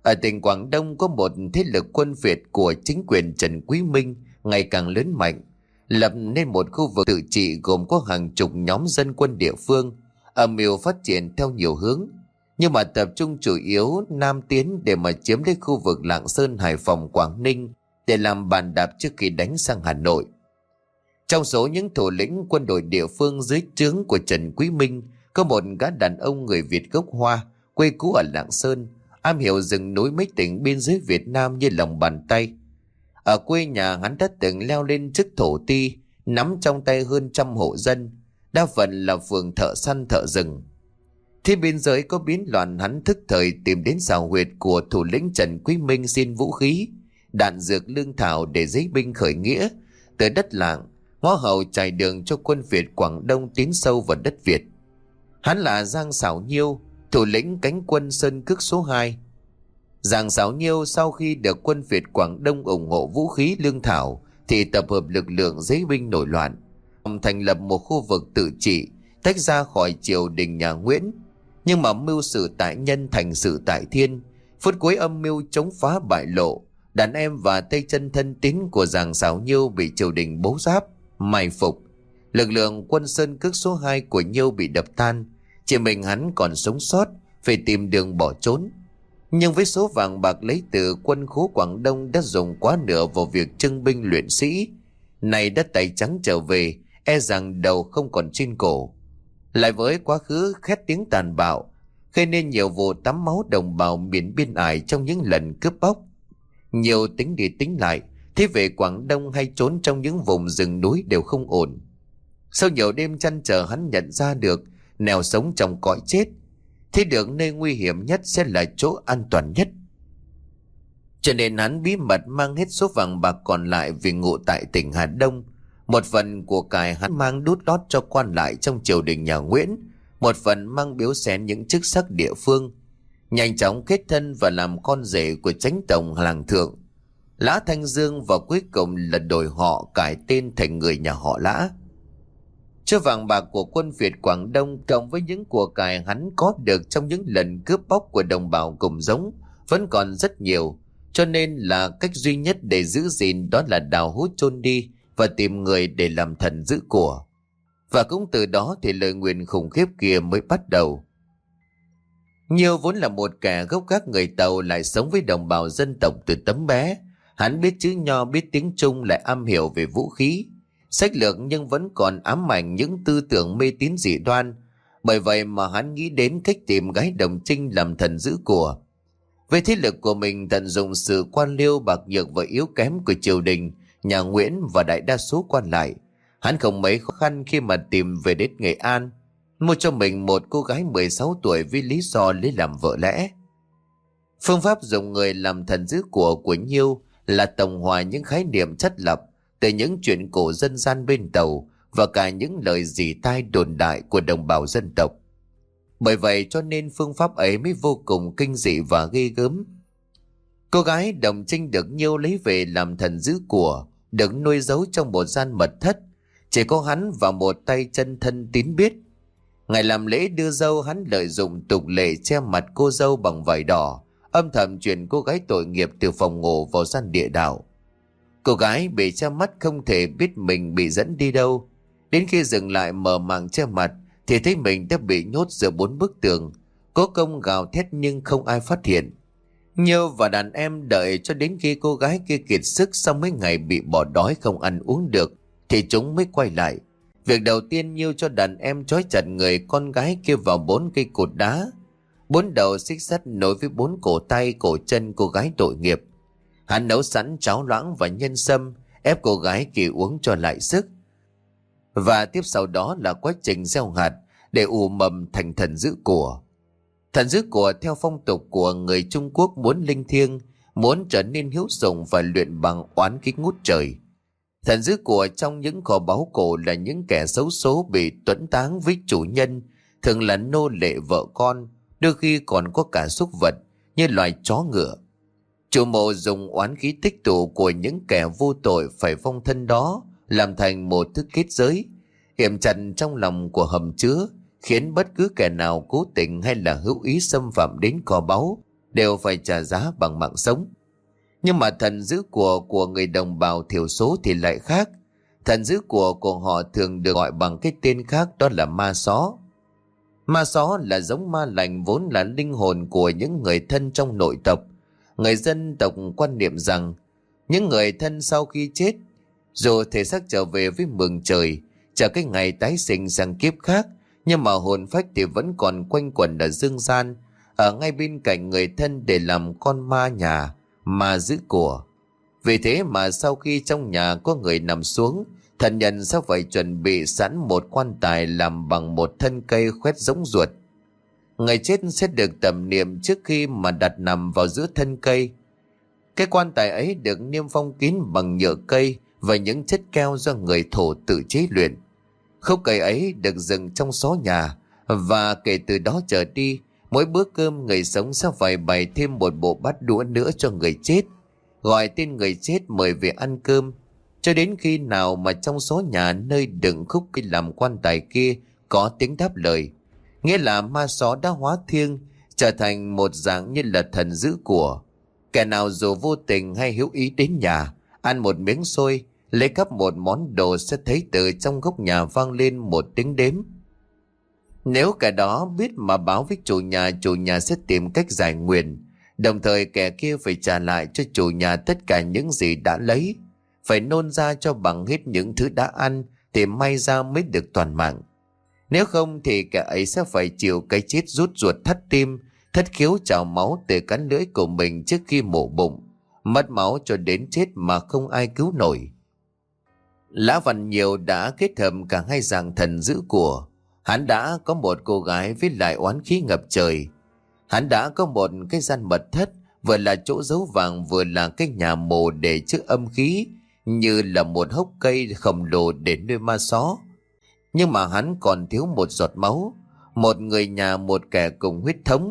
Ở tỉnh Quảng Đông có một thế lực quân Việt của chính quyền Trần Quý Minh ngày càng lớn mạnh, lập nên một khu vực tự trị gồm có hàng chục nhóm dân quân địa phương, âm mưu phát triển theo nhiều hướng, nhưng mà tập trung chủ yếu nam tiến để mà chiếm lấy khu vực Lạng Sơn, Hải Phòng, Quảng Ninh để làm bàn đạp trước khi đánh sang Hà Nội. Trong số những thủ lĩnh quân đội địa phương dưới trướng của Trần Quý Minh có một gã đàn ông người Việt gốc Hoa, quê cũ ở Lạng Sơn, am hiểu rừng núi mấy tỉnh biên giới Việt Nam như lòng bàn tay. Ở quê nhà hắn đã từng leo lên chức thổ ti, nắm trong tay hơn 100 hộ dân, đa phần là phường thợ săn thợ rừng. Khi biên giới có biến loạn, hắn thức thời tìm đến xào huyệt của thủ lĩnh Trần Quý Minh xin vũ khí, đạn dược, lương thảo để giấy binh khởi nghĩa từ đất Lạng, ngõ hầu trải đường cho quân Việt Quảng Đông tiến sâu vào đất Việt. Hắn là Giang Sảo Nhiêu, thủ lĩnh cánh quân Sơn Cước số 2. Giang Sảo Nhiêu sau khi được quân Việt Quảng Đông ủng hộ vũ khí lương thảo thì tập hợp lực lượng giấy binh nổi loạn, thành lập một khu vực tự trị tách ra khỏi triều đình nhà Nguyễn. Nhưng mà mưu sự tại nhân thành sự tại thiên, phút cuối âm mưu chống phá bại lộ, đàn em và tay chân thân tín của Giang Sảo Nhiêu bị triều đình bố giáp mai phục. Lực lượng quân Sơn Cước số 2 của Nhiêu bị đập tan, chỉ mình hắn còn sống sót, phải tìm đường bỏ trốn. Nhưng với số vàng bạc lấy từ quân khố Quảng Đông đã dùng quá nửa vào việc trưng binh luyện sĩ, này đã tay trắng trở về, e rằng đầu không còn trên cổ. Lại với quá khứ khét tiếng tàn bạo, gây nên nhiều vụ tắm máu đồng bào miền biên ải trong những lần cướp bóc. Nhiều tính đi tính lại, thế về Quảng Đông hay trốn trong những vùng rừng núi đều không ổn. Sau nhiều đêm chăn trở, hắn nhận ra được nẻo sống trong cõi chết, thế được nơi nguy hiểm nhất sẽ là chỗ an toàn nhất. Cho nên hắn bí mật mang hết số vàng bạc còn lại vì ngụ tại tỉnh Hà Đông. Một phần của cải hắn mang đút lót cho quan lại trong triều đình nhà Nguyễn, một phần mang biếu xén những chức sắc địa phương. Nhanh chóng kết thân và làm con rể của chánh tổng làng Thượng, Lã Thanh Dương, và cuối cùng là đổi họ cải tên thành người nhà họ Lã. Số vàng bạc của quân Việt Quảng Đông cộng với những của cải hắn có được trong những lần cướp bóc của đồng bào cùng giống vẫn còn rất nhiều, cho nên là cách duy nhất để giữ gìn đó là đào hút chôn đi và tìm người để làm thần giữ của. Và cũng từ đó thì lời nguyền khủng khiếp kia mới bắt đầu. Nhiêu vốn là một kẻ gốc gác người Tàu, lại sống với đồng bào dân tộc từ tấm bé. Hắn biết chữ Nho, biết tiếng Trung, lại am hiểu về vũ khí, sách lược, nhưng vẫn còn ám ảnh những tư tưởng mê tín dị đoan. Bởi vậy mà hắn nghĩ đến cách tìm gái đồng trinh làm thần giữ của. Với thế lực của mình, tận dụng sự quan liêu bạc nhược và yếu kém của triều đình nhà Nguyễn và đại đa số quan lại, hắn không mấy khó khăn khi mà tìm về đến Nghệ An, mua cho mình một cô gái 16 tuổi với lý do lấy làm vợ lẽ. Phương pháp dùng người làm thần giữ của Nhiêu là tổng hòa những khái niệm chất lập từ những chuyện cổ dân gian bên Tàu và cả những lời dỉ tai đồn đại của đồng bào dân tộc. Bởi vậy cho nên phương pháp ấy mới vô cùng kinh dị và ghê gớm. Cô gái đồng trinh được Nhiêu lấy về làm thần giữ của, được nuôi giấu trong một gian mật thất, chỉ có hắn và một tay chân thân tín biết. Ngày làm lễ đưa dâu, hắn lợi dụng tục lệ che mặt cô dâu bằng vải đỏ, âm thầm chuyển cô gái tội nghiệp từ phòng ngủ vào gian địa đạo. Cô gái bị che mắt không thể biết mình bị dẫn đi đâu. Đến khi dừng lại mở màn che mặt thì thấy mình đã bị nhốt giữa 4 bức tường, cố công gào thét nhưng không ai phát hiện. Nhiêu và đàn em đợi cho đến khi cô gái kia kiệt sức sau mấy ngày bị bỏ đói không ăn uống được thì chúng mới quay lại. Việc đầu tiên, Nhiêu cho đàn em trói chặt người con gái kia vào 4 cây cột đá, 4 đầu xích sắt nối với 4 cổ tay cổ chân cô gái tội nghiệp. Hắn nấu sẵn cháo loãng và nhân sâm, ép cô gái kia uống cho lại sức. Và tiếp sau đó là quá trình gieo hạt để ủ mầm thành thần giữ của. Thần giữ của theo phong tục của người Trung Quốc muốn linh thiêng, muốn trở nên hiếu dụng và luyện bằng oán khí ngút trời. Thần giữ của trong những kho báu cổ là những kẻ xấu số bị tuẫn táng với chủ nhân, thường là nô lệ, vợ con, đôi khi còn có cả súc vật như loài chó ngựa. Chủ mộ dùng oán khí tích tụ của những kẻ vô tội phải phong thân đó làm thành một thức kết giới, yểm chặt trong lòng của hầm chứa, khiến bất cứ kẻ nào cố tình hay là hữu ý xâm phạm đến kho báu đều phải trả giá bằng mạng sống. Nhưng mà thần giữ của người đồng bào thiểu số thì lại khác. Thần giữ của họ thường được gọi bằng cái tên khác, đó là ma xó. Ma xó là giống ma lành vốn là linh hồn của những người thân trong nội tộc. Người dân tộc quan niệm rằng những người thân sau khi chết, dù thể xác trở về với mừng trời, chờ cái ngày tái sinh sang kiếp khác, nhưng mà hồn phách thì vẫn còn quanh quẩn ở dương gian, ở ngay bên cạnh người thân để làm con ma nhà, ma giữ của. Vì thế mà sau khi trong nhà có người nằm xuống, thần nhân sẽ phải chuẩn bị sẵn một quan tài làm bằng một thân cây khoét giống ruột. Người chết sẽ được tẩm niệm trước khi mà đặt nằm vào giữa thân cây. Cái quan tài ấy được niêm phong kín bằng nhựa cây và những chất keo do người thổ tự chế luyện. Khúc cây ấy được dựng trong xó nhà, và kể từ đó trở đi, mỗi bữa cơm người sống sẽ phải bày thêm một bộ bát đũa nữa cho người chết, gọi tên người chết mời về ăn cơm, cho đến khi nào mà trong xó nhà nơi đựng khúc cây làm quan tài kia có tiếng đáp lời, nghĩa là ma xó đã hóa thiêng, trở thành một dạng như là thần giữ của. Kẻ nào dù vô tình hay hữu ý đến nhà, ăn một miếng xôi, lấy cắp một món đồ, sẽ thấy từ trong góc nhà vang lên một tiếng đếm. Nếu kẻ đó biết mà báo với chủ nhà sẽ tìm cách giải nguyền. Đồng thời kẻ kia phải trả lại cho chủ nhà tất cả những gì đã lấy, phải nôn ra cho bằng hết những thứ đã ăn thì may ra mới được toàn mạng. Nếu không thì kẻ ấy sẽ phải chịu cái chết rút ruột thắt tim, thất khiếu trào máu từ cắn lưỡi của mình trước khi mổ bụng, mất máu cho đến chết mà không ai cứu nổi. Lã Văn Nhiều đã kết hợp cả hai dạng thần giữ của. Hắn đã có một cô gái với lại oán khí ngập trời. Hắn đã có một cái gian mật thất, vừa là chỗ giấu vàng vừa là cái nhà mồ để chứa âm khí, như là một hốc cây khổng lồ để nuôi ma xó. Nhưng mà hắn còn thiếu một giọt máu, một người nhà, một kẻ cùng huyết thống.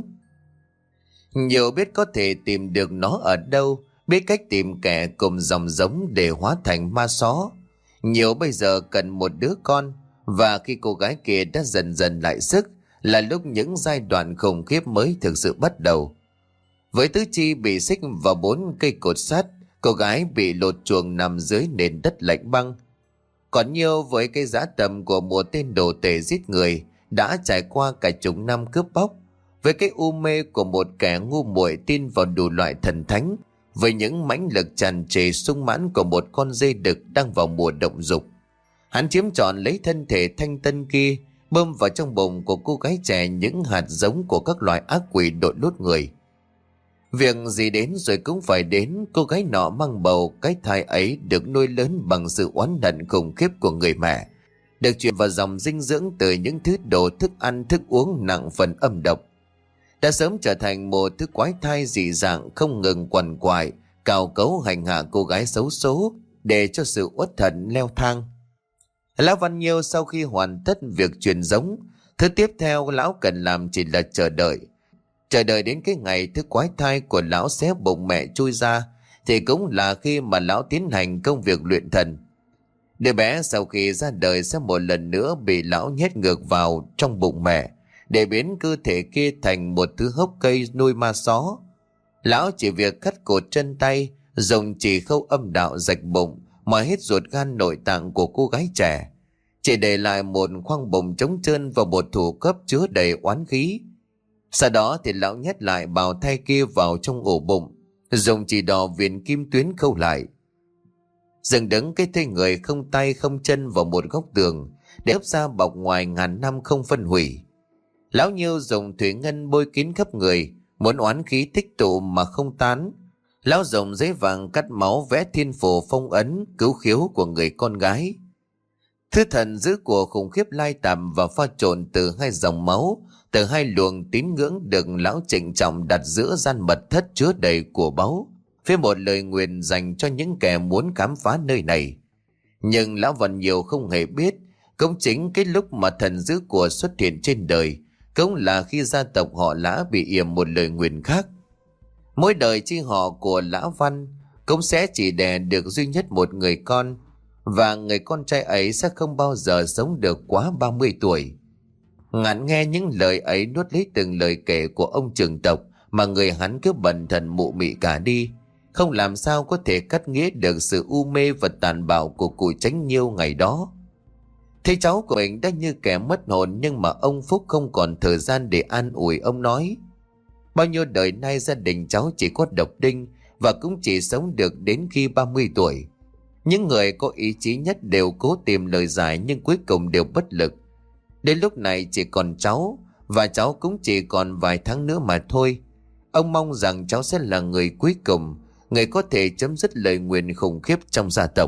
Nhiều biết có thể tìm được nó ở đâu, biết cách tìm kẻ cùng dòng giống để hóa thành ma xó. Nhiều bây giờ cần một đứa con, và khi cô gái kia đã dần dần lại sức, là lúc những giai đoạn khủng khiếp mới thực sự bắt đầu. Với tứ chi bị xích vào 4 cây cột sắt, cô gái bị lột chuồng nằm dưới nền đất lạnh băng. Còn Nhiêu với cái dã tầm của một tên đồ tể giết người, đã trải qua cả chục năm cướp bóc, với cái u mê của một kẻ ngu muội tin vào đủ loại thần thánh, với những mãnh lực tràn trề sung mãn của một con dê đực đang vào mùa động dục. Hắn chiếm trọn lấy thân thể thanh tân kia, bơm vào trong bụng của cô gái trẻ những hạt giống của các loại ác quỷ đội lốt người. Việc gì đến rồi cũng phải đến, cô gái nọ mang bầu, cái thai ấy được nuôi lớn bằng sự oán hận khủng khiếp của người mẹ, được truyền vào dòng dinh dưỡng từ những thứ đồ thức ăn thức uống nặng phần âm độc. Đã sớm trở thành một thứ quái thai dị dạng không ngừng quằn quại, cào cấu hành hạ cô gái xấu số để cho sự uất hận leo thang. Lão Văn Nhiêu sau khi hoàn tất việc truyền giống, thứ tiếp theo lão cần làm chỉ là chờ đợi. Chờ đợi đến cái ngày thứ quái thai của lão xé bụng mẹ chui ra, thì cũng là khi mà lão tiến hành công việc luyện thần. Đứa bé sau khi ra đời sẽ một lần nữa bị lão nhét ngược vào trong bụng mẹ, để biến cơ thể kia thành một thứ hốc cây nuôi ma xó. Lão chỉ việc cắt cột chân tay, dùng chỉ khâu âm đạo rạch bụng, mà hết ruột gan nội tạng của cô gái trẻ, chỉ để lại một khoang bụng trống trơn và một thủ cấp chứa đầy oán khí. Sau đó thì lão nhét lại bào thai kia vào trong ổ bụng, dùng chỉ đỏ viền kim tuyến khâu lại. Dừng đứng cái thây người không tay không chân vào một góc tường, để ấp ra bọc ngoài ngàn năm không phân hủy. Lão Nhiêu dùng thủy ngân bôi kín khắp người, muốn oán khí tích tụ mà không tán. Lão dùng giấy vàng cắt máu vẽ thiên phù phong ấn cứu khiếu của người con gái. Thứ thần giữ của khủng khiếp lai tạm và pha trộn từ hai dòng máu, từ hai luồng tín ngưỡng được lão trịnh trọng đặt giữa gian mật thất chứa đầy của báu, với một lời nguyền dành cho những kẻ muốn khám phá nơi này. Nhưng lão Văn Nhiều không hề biết, cũng chính cái lúc mà thần giữ của xuất hiện trên đời, cũng là khi gia tộc họ Lã bị yểm một lời nguyền khác. Mỗi đời chi họ của Lã Văn cũng sẽ chỉ đẻ được duy nhất một người con, và người con trai ấy sẽ không bao giờ sống được quá 30 tuổi. Ngạn nghe những lời ấy nuốt lấy từng lời kể của ông trưởng tộc mà người hắn cứ bần thần mụ mị cả đi, không làm sao có thể cắt nghĩa được sự u mê và tàn bạo của cụ Chánh Nhiêu ngày đó. Thấy cháu của mình đã như kẻ mất hồn, nhưng mà ông Phúc không còn thời gian để an ủi. Ông nói: bao nhiêu đời nay gia đình cháu chỉ có độc đinh, và cũng chỉ sống được đến khi 30 tuổi. Những người có ý chí nhất đều cố tìm lời giải, nhưng cuối cùng đều bất lực. Đến lúc này chỉ còn cháu, và cháu cũng chỉ còn vài tháng nữa mà thôi. Ông mong rằng cháu sẽ là người cuối cùng, người có thể chấm dứt lời nguyền khủng khiếp trong gia tộc.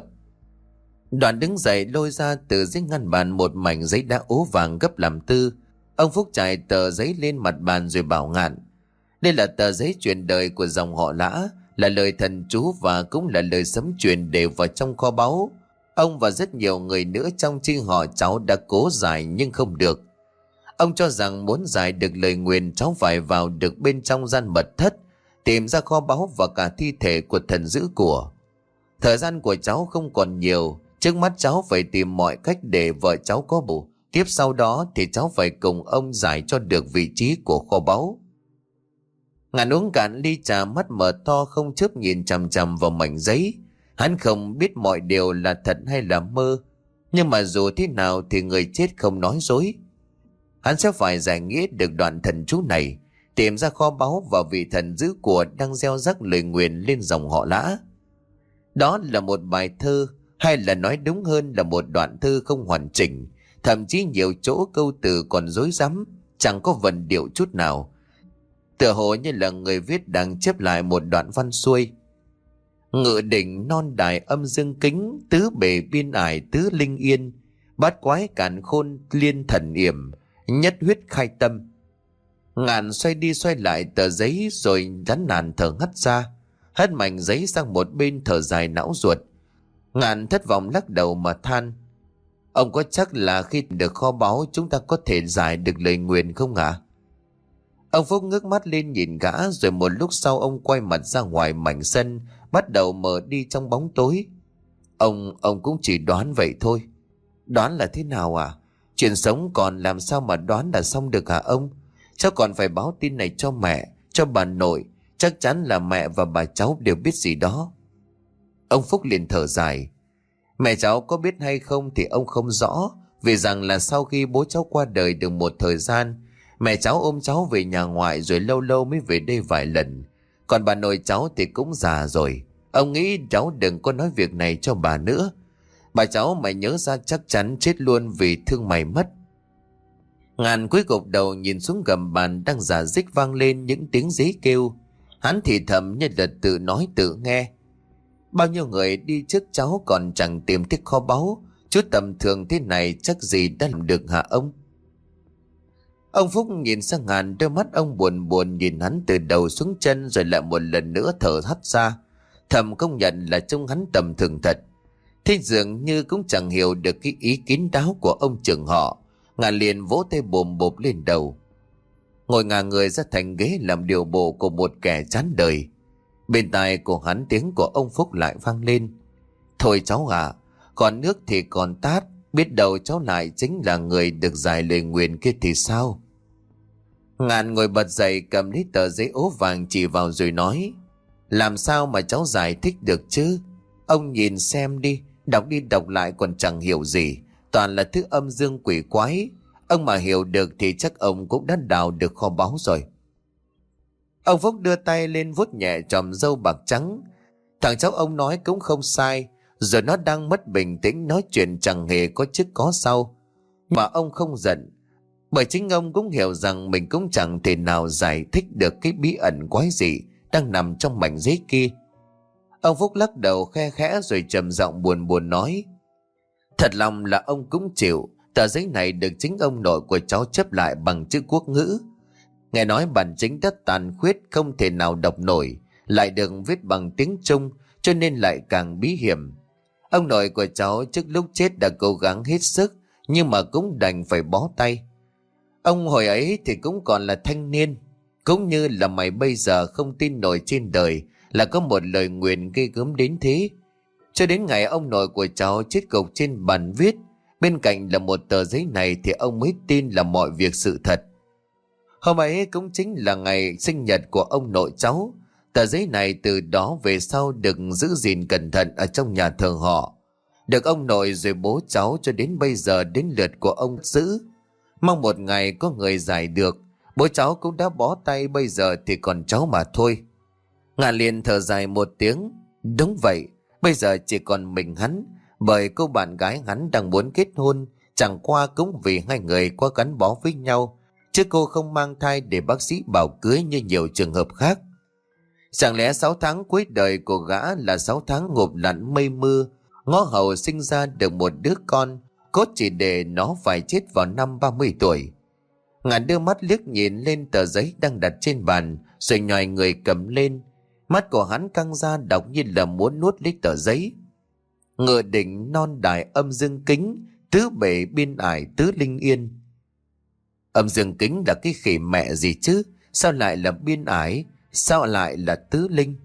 Đoàn đứng dậy lôi ra từ dưới ngăn bàn một mảnh giấy đã ố vàng gấp làm tư. Ông Phúc trải tờ giấy lên mặt bàn rồi bảo Ngạn: đây là tờ giấy truyền đời của dòng họ Lã, là lời thần chú và cũng là lời sấm truyền để vào trong kho báu. Ông và rất nhiều người nữa trong chi họ cháu đã cố giải nhưng không được. Ông cho rằng muốn giải được lời nguyền, cháu phải vào được bên trong gian mật thất, tìm ra kho báu và cả thi thể của thần giữ của. Thời gian của cháu không còn nhiều, trước mắt cháu phải tìm mọi cách để vợ cháu có bầu. Tiếp sau đó thì cháu phải cùng ông giải cho được vị trí của kho báu. Ngạn uống cạn ly trà, mắt mở to không chớp nhìn chằm chằm vào mảnh giấy. Hắn không biết mọi điều là thật hay là mơ, nhưng mà dù thế nào thì người chết không nói dối. Hắn sẽ phải giải nghĩa được đoạn thần chú này, tìm ra kho báu và vị thần giữ của đang gieo rắc lời nguyền lên dòng họ Lã. Đó là một bài thơ, hay là nói đúng hơn là một đoạn thơ không hoàn chỉnh, thậm chí nhiều chỗ câu từ còn rối rắm, chẳng có vần điệu chút nào. Tựa hồ như là người viết đang chép lại một đoạn văn xuôi: ngự đỉnh non đài âm dương kính, tứ bề biên ải tứ linh yên, bát quái càn khôn liên thần yểm, nhất huyết khai tâm. Ngạn xoay đi xoay lại tờ giấy rồi chán nản thở hắt ra, hất mảnh giấy sang một bên thở dài não ruột. Ngạn thất vọng lắc đầu mà than: ông có chắc là khi được kho báu chúng ta có thể giải được lời nguyền không ạ? Ông Phúc ngước mắt lên nhìn gã, rồi một lúc sau ông quay mặt ra ngoài mảnh sân, bắt đầu mở đi trong bóng tối. Ông cũng chỉ đoán vậy thôi. Đoán là thế nào à? Chuyện sống còn làm sao mà đoán là xong được hả ông? Cháu còn phải báo tin này cho mẹ, cho bà nội. Chắc chắn là mẹ và bà cháu đều biết gì đó. Ông Phúc liền thở dài: mẹ cháu có biết hay không thì ông không rõ, vì rằng là sau khi bố cháu qua đời được một thời gian, mẹ cháu ôm cháu về nhà ngoại rồi lâu lâu mới về đây vài lần. Còn bà nội cháu thì cũng già rồi. Ông nghĩ cháu đừng có nói việc này cho bà nữa. Bà cháu mày nhớ ra chắc chắn chết luôn vì thương mày mất. Ngạn cúi gục đầu nhìn xuống gầm bàn đang rả rích vang lên những tiếng dế kêu. Hắn thì thầm như là tự nói tự nghe: bao nhiêu người đi trước cháu còn chẳng tìm thấy kho báu, chút tầm thường thế này chắc gì đã làm được hả ông? Ông Phúc nhìn sang Ngạn, đôi mắt ông buồn buồn nhìn hắn từ đầu xuống chân, rồi lại một lần nữa thở hắt ra, thầm công nhận là trông hắn tầm thường thật. Thế dường như cũng chẳng hiểu được cái ý kín đáo của ông trưởng họ. Ngạn liền vỗ tay bồm bộp lên đầu, ngồi ngả người ra thành ghế làm điều bộ của một kẻ chán đời. Bên tai của hắn tiếng của ông Phúc lại vang lên: thôi cháu ạ, còn nước thì còn tát, biết đâu cháu lại chính là người được giải lời nguyền kia thì sao? Ngạn ngồi bật dậy, cầm lấy tờ giấy ố vàng chỉ vào rồi nói: làm sao mà cháu giải thích được chứ? Ông nhìn xem đi đọc lại còn chẳng hiểu gì, toàn là thứ âm dương quỷ quái. Ông mà hiểu được thì chắc ông cũng đã đào được kho báu rồi. Ông Phúc đưa tay lên vuốt nhẹ chòm râu bạc trắng. Thằng cháu ông nói cũng không sai, rồi nó đang mất bình tĩnh nói chuyện chẳng hề có trước có sau. Mà ông không giận, bởi chính ông cũng hiểu rằng mình cũng chẳng thể nào giải thích được cái bí ẩn quái dị đang nằm trong mảnh giấy kia. Ông Phúc lắc đầu khe khẽ rồi trầm giọng buồn buồn nói: thật lòng là ông cũng chịu, tờ giấy này được chính ông nội của cháu chép lại bằng chữ quốc ngữ. Nghe nói bản chính rất tàn khuyết, không thể nào đọc nổi, lại được viết bằng tiếng Trung, cho nên lại càng bí hiểm. Ông nội của cháu trước lúc chết đã cố gắng hết sức, nhưng mà cũng đành phải bó tay. Ông hồi ấy thì cũng còn là thanh niên, cũng như là mày bây giờ không tin nổi trên đời là có một lời nguyền ghê gớm đến thế. Cho đến ngày ông nội của cháu chết gục trên bàn viết, bên cạnh là một tờ giấy này thì ông mới tin là mọi việc sự thật. Hôm ấy cũng chính là ngày sinh nhật của ông nội cháu. Tờ giấy này từ đó về sau được giữ gìn cẩn thận ở trong nhà thờ họ. Được ông nội rồi bố cháu cho đến bây giờ đến lượt của ông giữ. Mong một ngày có người giải được. Bố cháu cũng đã bó tay, bây giờ thì còn cháu mà thôi. Ngạn liền thở dài một tiếng. Đúng vậy, bây giờ chỉ còn mình hắn. Bởi cô bạn gái hắn đang muốn kết hôn, chẳng qua cũng vì hai người quá gắn bó với nhau, chứ cô không mang thai để bác sĩ bảo cưới như nhiều trường hợp khác. Chẳng lẽ 6 tháng cuối đời của gã là 6 tháng ngộp lặn mây mưa, ngó hầu sinh ra được một đứa con, cốt chỉ để nó phải chết vào năm 30 tuổi. Ngạn đưa mắt liếc nhìn lên tờ giấy đang đặt trên bàn, rồi nhòi người cầm lên. Mắt của hắn căng ra đọc như là muốn nuốt lấy tờ giấy. Ngựa đỉnh non đài âm dương kính, tứ bể biên ải tứ linh yên. Âm dương kính là cái khỉ mẹ gì chứ? Sao lại là biên ải? Sao lại là tứ linh?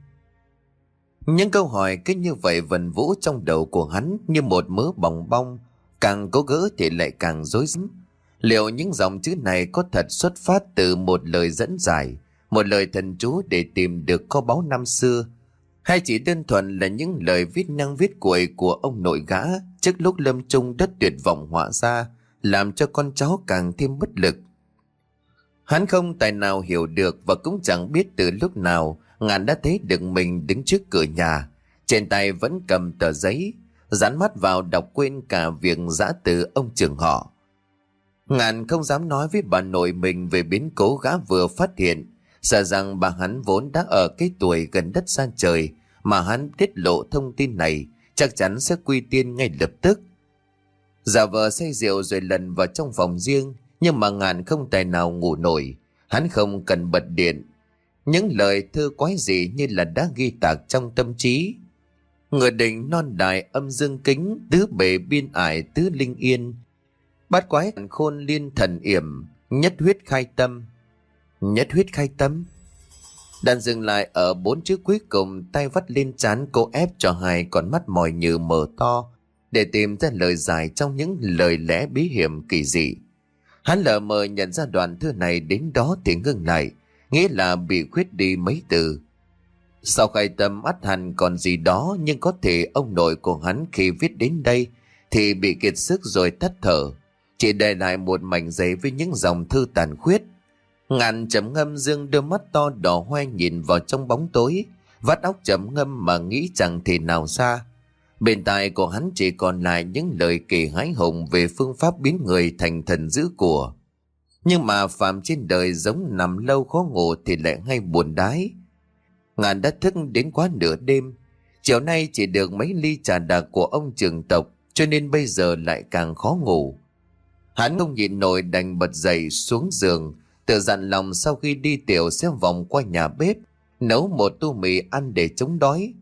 Những câu hỏi cứ như vậy vần vũ trong đầu của hắn như một mớ bòng bong, càng cố gỡ thì lại càng rối rắm. Liệu những dòng chữ này có thật xuất phát từ một lời dẫn giải, một lời thần chú để tìm được kho báu năm xưa, hay chỉ đơn thuần là những lời viết nhăng viết cuội của ông nội gã trước lúc lâm chung đất tuyệt vọng họa ra, làm cho con cháu càng thêm bất lực? Hắn không tài nào hiểu được, và cũng chẳng biết từ lúc nào Ngạn đã thấy được mình đứng trước cửa nhà, trên tay vẫn cầm tờ giấy, dán mắt vào đọc quên cả việc giã từ ông trưởng họ. Ngạn không dám nói với bà nội mình về biến cố gã vừa phát hiện, sợ rằng bà hắn vốn đã ở cái tuổi gần đất xa trời, mà hắn tiết lộ thông tin này chắc chắn sẽ quy tiên ngay lập tức. Giả vờ say rượu rồi lần vào trong phòng riêng, nhưng mà Ngạn không tài nào ngủ nổi. Hắn không cần bật điện, những lời thơ quái dị như là đã ghi tạc trong tâm trí. Ngựa đỉnh non đài âm dương kính, tứ bể biên ải tứ linh yên. Bát quái khôn liên thần yểm, nhất huyết khai tâm. Nhất huyết khai tâm. Đàn dừng lại ở 4 chữ cuối cùng, tay vắt lên trán cô ép cho hai con mắt mỏi như mở to để tìm ra lời giải trong những lời lẽ bí hiểm kỳ dị. Hắn lờ mờ nhận ra đoạn thư này đến đó thì ngưng lại, nghĩa là bị khuyết đi mấy từ. Sau khai tâm ắt hẳn còn gì đó, nhưng có thể ông nội của hắn khi viết đến đây thì bị kiệt sức rồi tắt thở, chỉ để lại một mảnh giấy với những dòng thư tàn khuyết. Ngạn trầm ngâm dương đôi mắt to đỏ hoe nhìn vào trong bóng tối, vắt óc trầm ngâm mà nghĩ chẳng thể nào xa. Bên tai của hắn chỉ còn lại những lời kể hãi hùng về phương pháp biến người thành thần giữ của. Nhưng mà phàm trên đời giống nằm lâu khó ngủ thì lại hay buồn đái. Ngạn đã thức đến quá nửa đêm. Chiều nay chỉ được mấy ly trà đặc của ông trưởng tộc, cho nên bây giờ lại càng khó ngủ. Hắn không nhịn nổi đành bật dậy xuống giường, tự dặn lòng sau khi đi tiểu sẽ vòng qua nhà bếp, nấu một tô mì ăn để chống đói.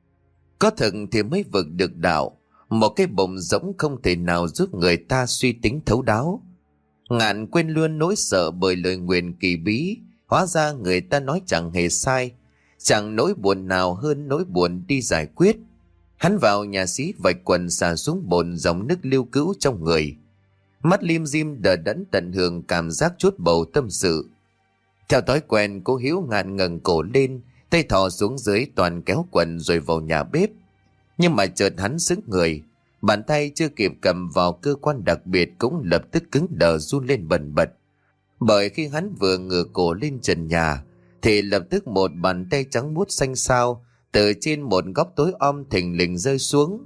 Có thực thì mới vực được đạo, một cái bụng rỗng không thể nào giúp người ta suy tính thấu đáo. Ngạn quên luôn nỗi sợ bởi lời nguyền kỳ bí, hóa ra người ta nói chẳng hề sai, chẳng nỗi buồn nào hơn nỗi buồn đi giải quyết. Hắn vào nhà xí vạch quần xả xuống bồn dòng nước lưu cữu trong người, mắt lim dim đờ đẫn tận hưởng cảm giác chút bầu tâm sự. Theo thói quen, cô Hiếu Ngạn ngẩng cổ lên, tay thò xuống dưới toàn kéo quần rồi vào nhà bếp. Nhưng mà chợt hắn sững người, bàn tay chưa kịp cầm vào cơ quan đặc biệt cũng lập tức cứng đờ run lên bần bật. Bởi khi hắn vừa ngửa cổ lên trần nhà thì lập tức một bàn tay trắng muốt xanh xao từ trên một góc tối om thình lình rơi xuống.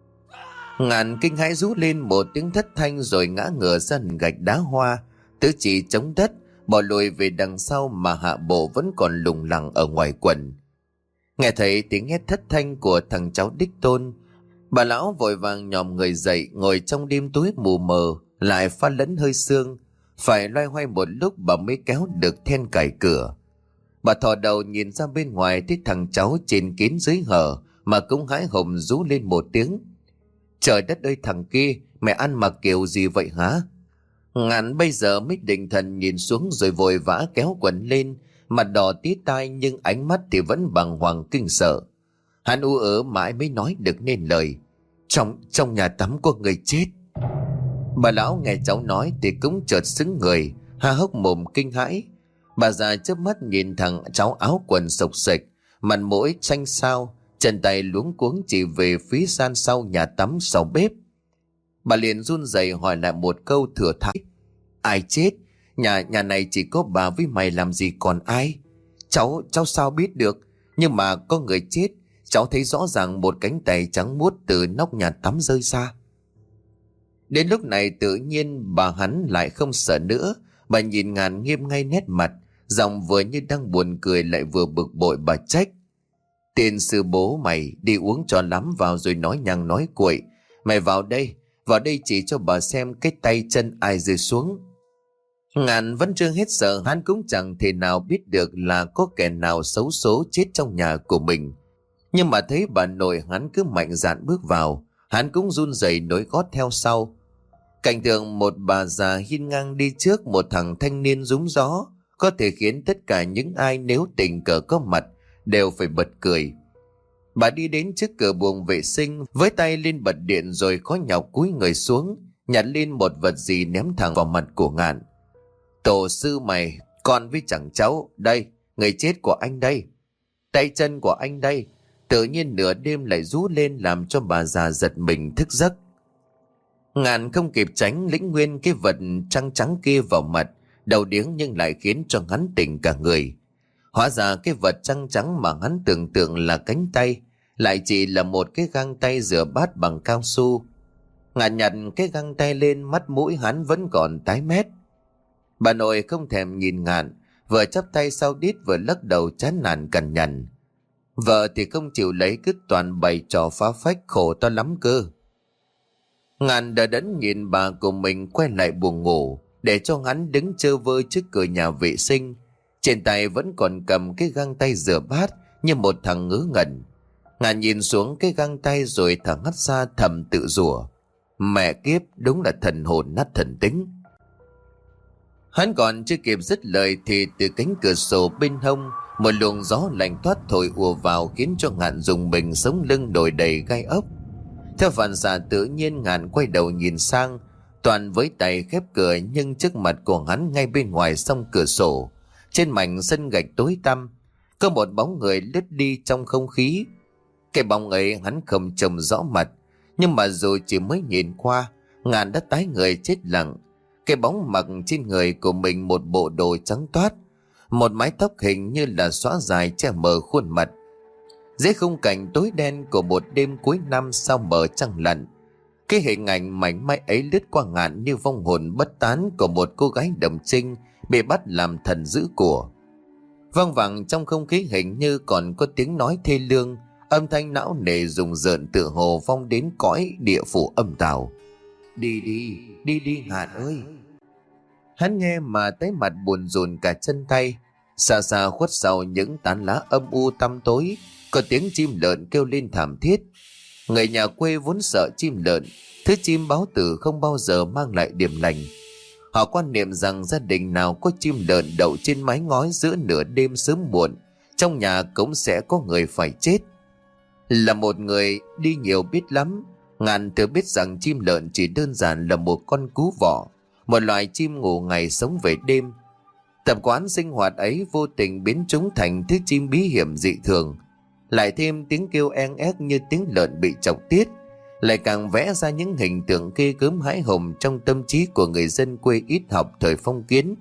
Ngạn kinh hãi rú lên một tiếng thất thanh rồi ngã ngửa ra gạch đá hoa, tứ chỉ chống đất, bỏ lùi về đằng sau mà hạ bộ vẫn còn lủng lẳng ở ngoài quần. Nghe thấy tiếng hét thất thanh của thằng cháu đích tôn, bà lão vội vàng nhòm người dậy, ngồi trong đêm tối mù mờ lại pha lẫn hơi sương, phải loay hoay một lúc bà mới kéo được then cài cửa. Bà thò đầu nhìn ra bên ngoài thấy thằng cháu trên kín dưới hở mà cũng hãi hùng rú lên một tiếng. Trời đất ơi thằng kia, mẹ ăn mặc kiểu gì vậy hả? Ngạn bây giờ mới định thần nhìn xuống rồi vội vã kéo quần lên, mặt đỏ tía tai nhưng ánh mắt thì vẫn bàng hoàng kinh sợ. Hắn ú ớ mãi mới nói được nên lời. Trong nhà tắm có người chết. Bà lão nghe cháu nói thì cũng chợt sững người, há hốc mồm kinh hãi. Bà già chớp mắt nhìn thằng cháu áo quần xộc xệch, mặt mũi xanh xao, chân tay luống cuống chỉ về phía gian sau nhà tắm sau bếp. Bà liền run rẩy hỏi lại một câu thừa thãi: Ai chết? Nhà này chỉ có bà với mày, làm gì còn ai? Cháu sao biết được? Nhưng mà có người chết. Cháu thấy rõ ràng một cánh tay trắng muốt từ nóc nhà tắm rơi ra. Đến lúc này tự nhiên bà hắn lại không sợ nữa. Bà nhìn Ngạn nghiêm ngay nét mặt, giọng vừa như đang buồn cười lại vừa bực bội. Bà trách: Tiền sư bố mày đi uống cho lắm vào rồi nói nhăng nói cuội. Mày vào đây chỉ cho bà xem cái tay chân ai rơi xuống. Ngạn vẫn chưa hết sợ, hắn cũng chẳng thể nào biết được là có kẻ nào xấu số chết trong nhà của mình. Nhưng mà thấy bà nội hắn cứ mạnh dạn bước vào, hắn cũng run rẩy nối gót theo sau. Cảnh tượng một bà già hiên ngang đi trước một thằng thanh niên rúng gió có thể khiến tất cả những ai nếu tình cờ có mặt đều phải bật cười. Bà đi đến trước cửa buồng vệ sinh, với tay lên bật điện rồi khó nhọc cúi người xuống, nhặt lên một vật gì ném thẳng vào mặt của Ngạn. Tổ sư mày, con với chẳng cháu, đây, người chết của anh đây. Tay chân của anh đây. Tự nhiên nửa đêm lại rú lên làm cho bà già giật mình thức giấc. Ngạn không kịp tránh, lĩnh nguyên cái vật trắng trắng kia vào mặt, đầu điếng nhưng lại khiến cho hắn tỉnh cả người. Hóa ra cái vật trắng trắng mà hắn tưởng tượng là cánh tay lại chỉ là một cái găng tay rửa bát bằng cao su. Ngạn nhặt cái găng tay lên, mắt mũi hắn vẫn còn tái mét. Bà nội không thèm nhìn Ngạn, vừa chắp tay sau đít vừa lắc đầu chán nản cằn nhằn. Vợ thì không chịu lấy, cứ toàn bày trò phá phách, khổ to lắm cơ. Ngạn đờ đẫn nhìn bà của mình quay lại buồng ngủ, để cho hắn đứng chơ vơ trước cửa nhà vệ sinh. Trên tay vẫn còn cầm cái găng tay rửa bát như một thằng ngớ ngẩn. Ngạn nhìn xuống cái găng tay rồi thở hắt ra thầm tự rủa: Mẹ kiếp, đúng là thần hồn nát thần tính. Hắn còn chưa kịp dứt lời thì từ cánh cửa sổ bên hông một luồng gió lạnh toát thổi ùa vào, khiến cho Ngạn dùng mình sống lưng nổi đầy gai ốc. Theo phản xạ tự nhiên, Ngạn quay đầu nhìn sang, toàn với tay khép cửa, nhưng trước mặt của hắn ngay bên ngoài song cửa sổ, trên mảnh sân gạch tối tăm, có một bóng người lướt đi trong không khí. Cái bóng ấy hắn không trông rõ mặt, nhưng mà dù chỉ mới nhìn qua, Ngạn đã tái người chết lặng. Cái bóng mặc trên người của mình một bộ đồ trắng toát, một mái tóc hình như là xõa dài che mờ khuôn mặt. Dưới khung cảnh tối đen của một đêm cuối năm sao mờ trăng lặn, cái hình ảnh mảnh mai ấy lướt qua Ngạn như vong hồn bất tán của một cô gái đồng trinh bị bắt làm thần giữ của. Vang vẳng trong không khí hình như còn có tiếng nói thê lương, âm thanh não nề rùng rợn tựa hồ vong đến cõi địa phủ âm tào. Đi đi Ngạn ơi. Hắn nghe mà thấy mặt buồn rùn cả chân tay. Xa xa khuất sau những tán lá âm u tăm tối, có tiếng chim lợn kêu lên thảm thiết. Người nhà quê vốn sợ chim lợn, thứ chim báo tử không bao giờ mang lại điểm lành. Họ quan niệm rằng gia đình nào có chim lợn đậu trên mái ngói giữa nửa đêm sớm muộn, trong nhà cũng sẽ có người phải chết. Là một người đi nhiều biết lắm, Ngạn thừa biết rằng chim lợn chỉ đơn giản là một con cú vọ, một loài chim ngủ ngày sống về đêm. Tập quán sinh hoạt ấy vô tình biến chúng thành thứ chim bí hiểm dị thường. Lại thêm tiếng kêu en ép như tiếng lợn bị chọc tiết, lại càng vẽ ra những hình tượng ghê gớm hãi hùng trong tâm trí của người dân quê ít học thời phong kiến.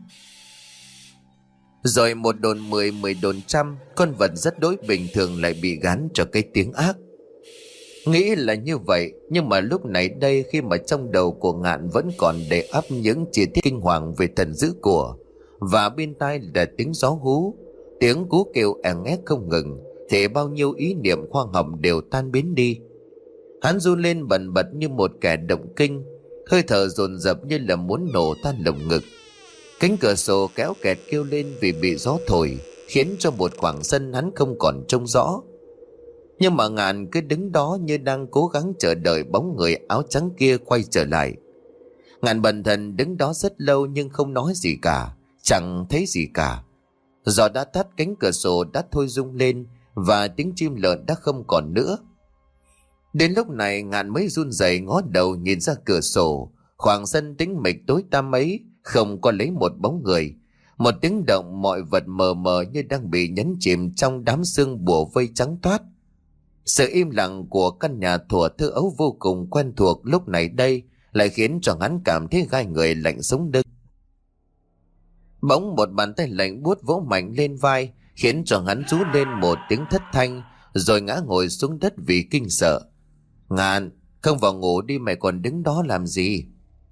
Rồi một đồn 10, 10 đồn trăm, con vật rất đối bình thường lại bị gán cho cái tiếng ác. Nghĩ là như vậy, nhưng mà lúc này đây khi mà trong đầu của Ngạn vẫn còn để ắp những chi tiết kinh hoàng về thần dữ của, và bên tai là tiếng gió hú, tiếng cú kêu ẻn ép không ngừng, thì bao nhiêu ý niệm khoa học đều tan biến đi. Hắn run lên bần bật như một kẻ động kinh, hơi thở dồn dập như là muốn nổ tan lồng ngực. Cánh cửa sổ kéo kẹt kêu lên vì bị gió thổi, khiến cho một khoảng sân hắn không còn trông rõ. Nhưng mà Ngạn cứ đứng đó như đang cố gắng chờ đợi bóng người áo trắng kia quay trở lại. Ngạn bần thần đứng đó rất lâu nhưng không nói gì cả, chẳng thấy gì cả. Gió đã tắt, cánh cửa sổ đã thôi rung lên và tiếng chim lợn đã không còn nữa. Đến lúc này Ngạn mới run rẩy ngó đầu nhìn ra cửa sổ. Khoảng sân tĩnh mịch tối tăm ấy không có lấy một bóng người, Một tiếng động, mọi vật mờ mờ như đang bị nhấn chìm trong đám sương bùa vây trắng toát. Sự im lặng của căn nhà thuở thơ ấu vô cùng quen thuộc lúc này đây lại khiến cho hắn cảm thấy gai người lạnh sống lưng. Bỗng một bàn tay lạnh buốt vỗ mạnh lên vai, khiến cho hắn rú lên một tiếng thất thanh, rồi ngã ngồi xuống đất vì kinh sợ. Ngạn, không vào ngủ đi, mày còn đứng đó làm gì?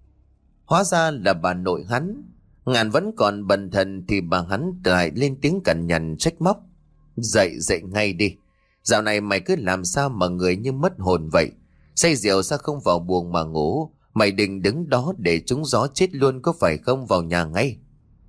Hóa ra là bà nội hắn. Ngạn vẫn còn bần thần thì bà hắn lại lên tiếng cằn nhằn trách móc. Dậy ngay đi. Dạo này mày cứ làm sao mà người như mất hồn vậy? Say rượu sao không vào buồng mà ngủ? Mày đừng đứng đó để trúng gió chết luôn có phải không? Vào nhà ngay.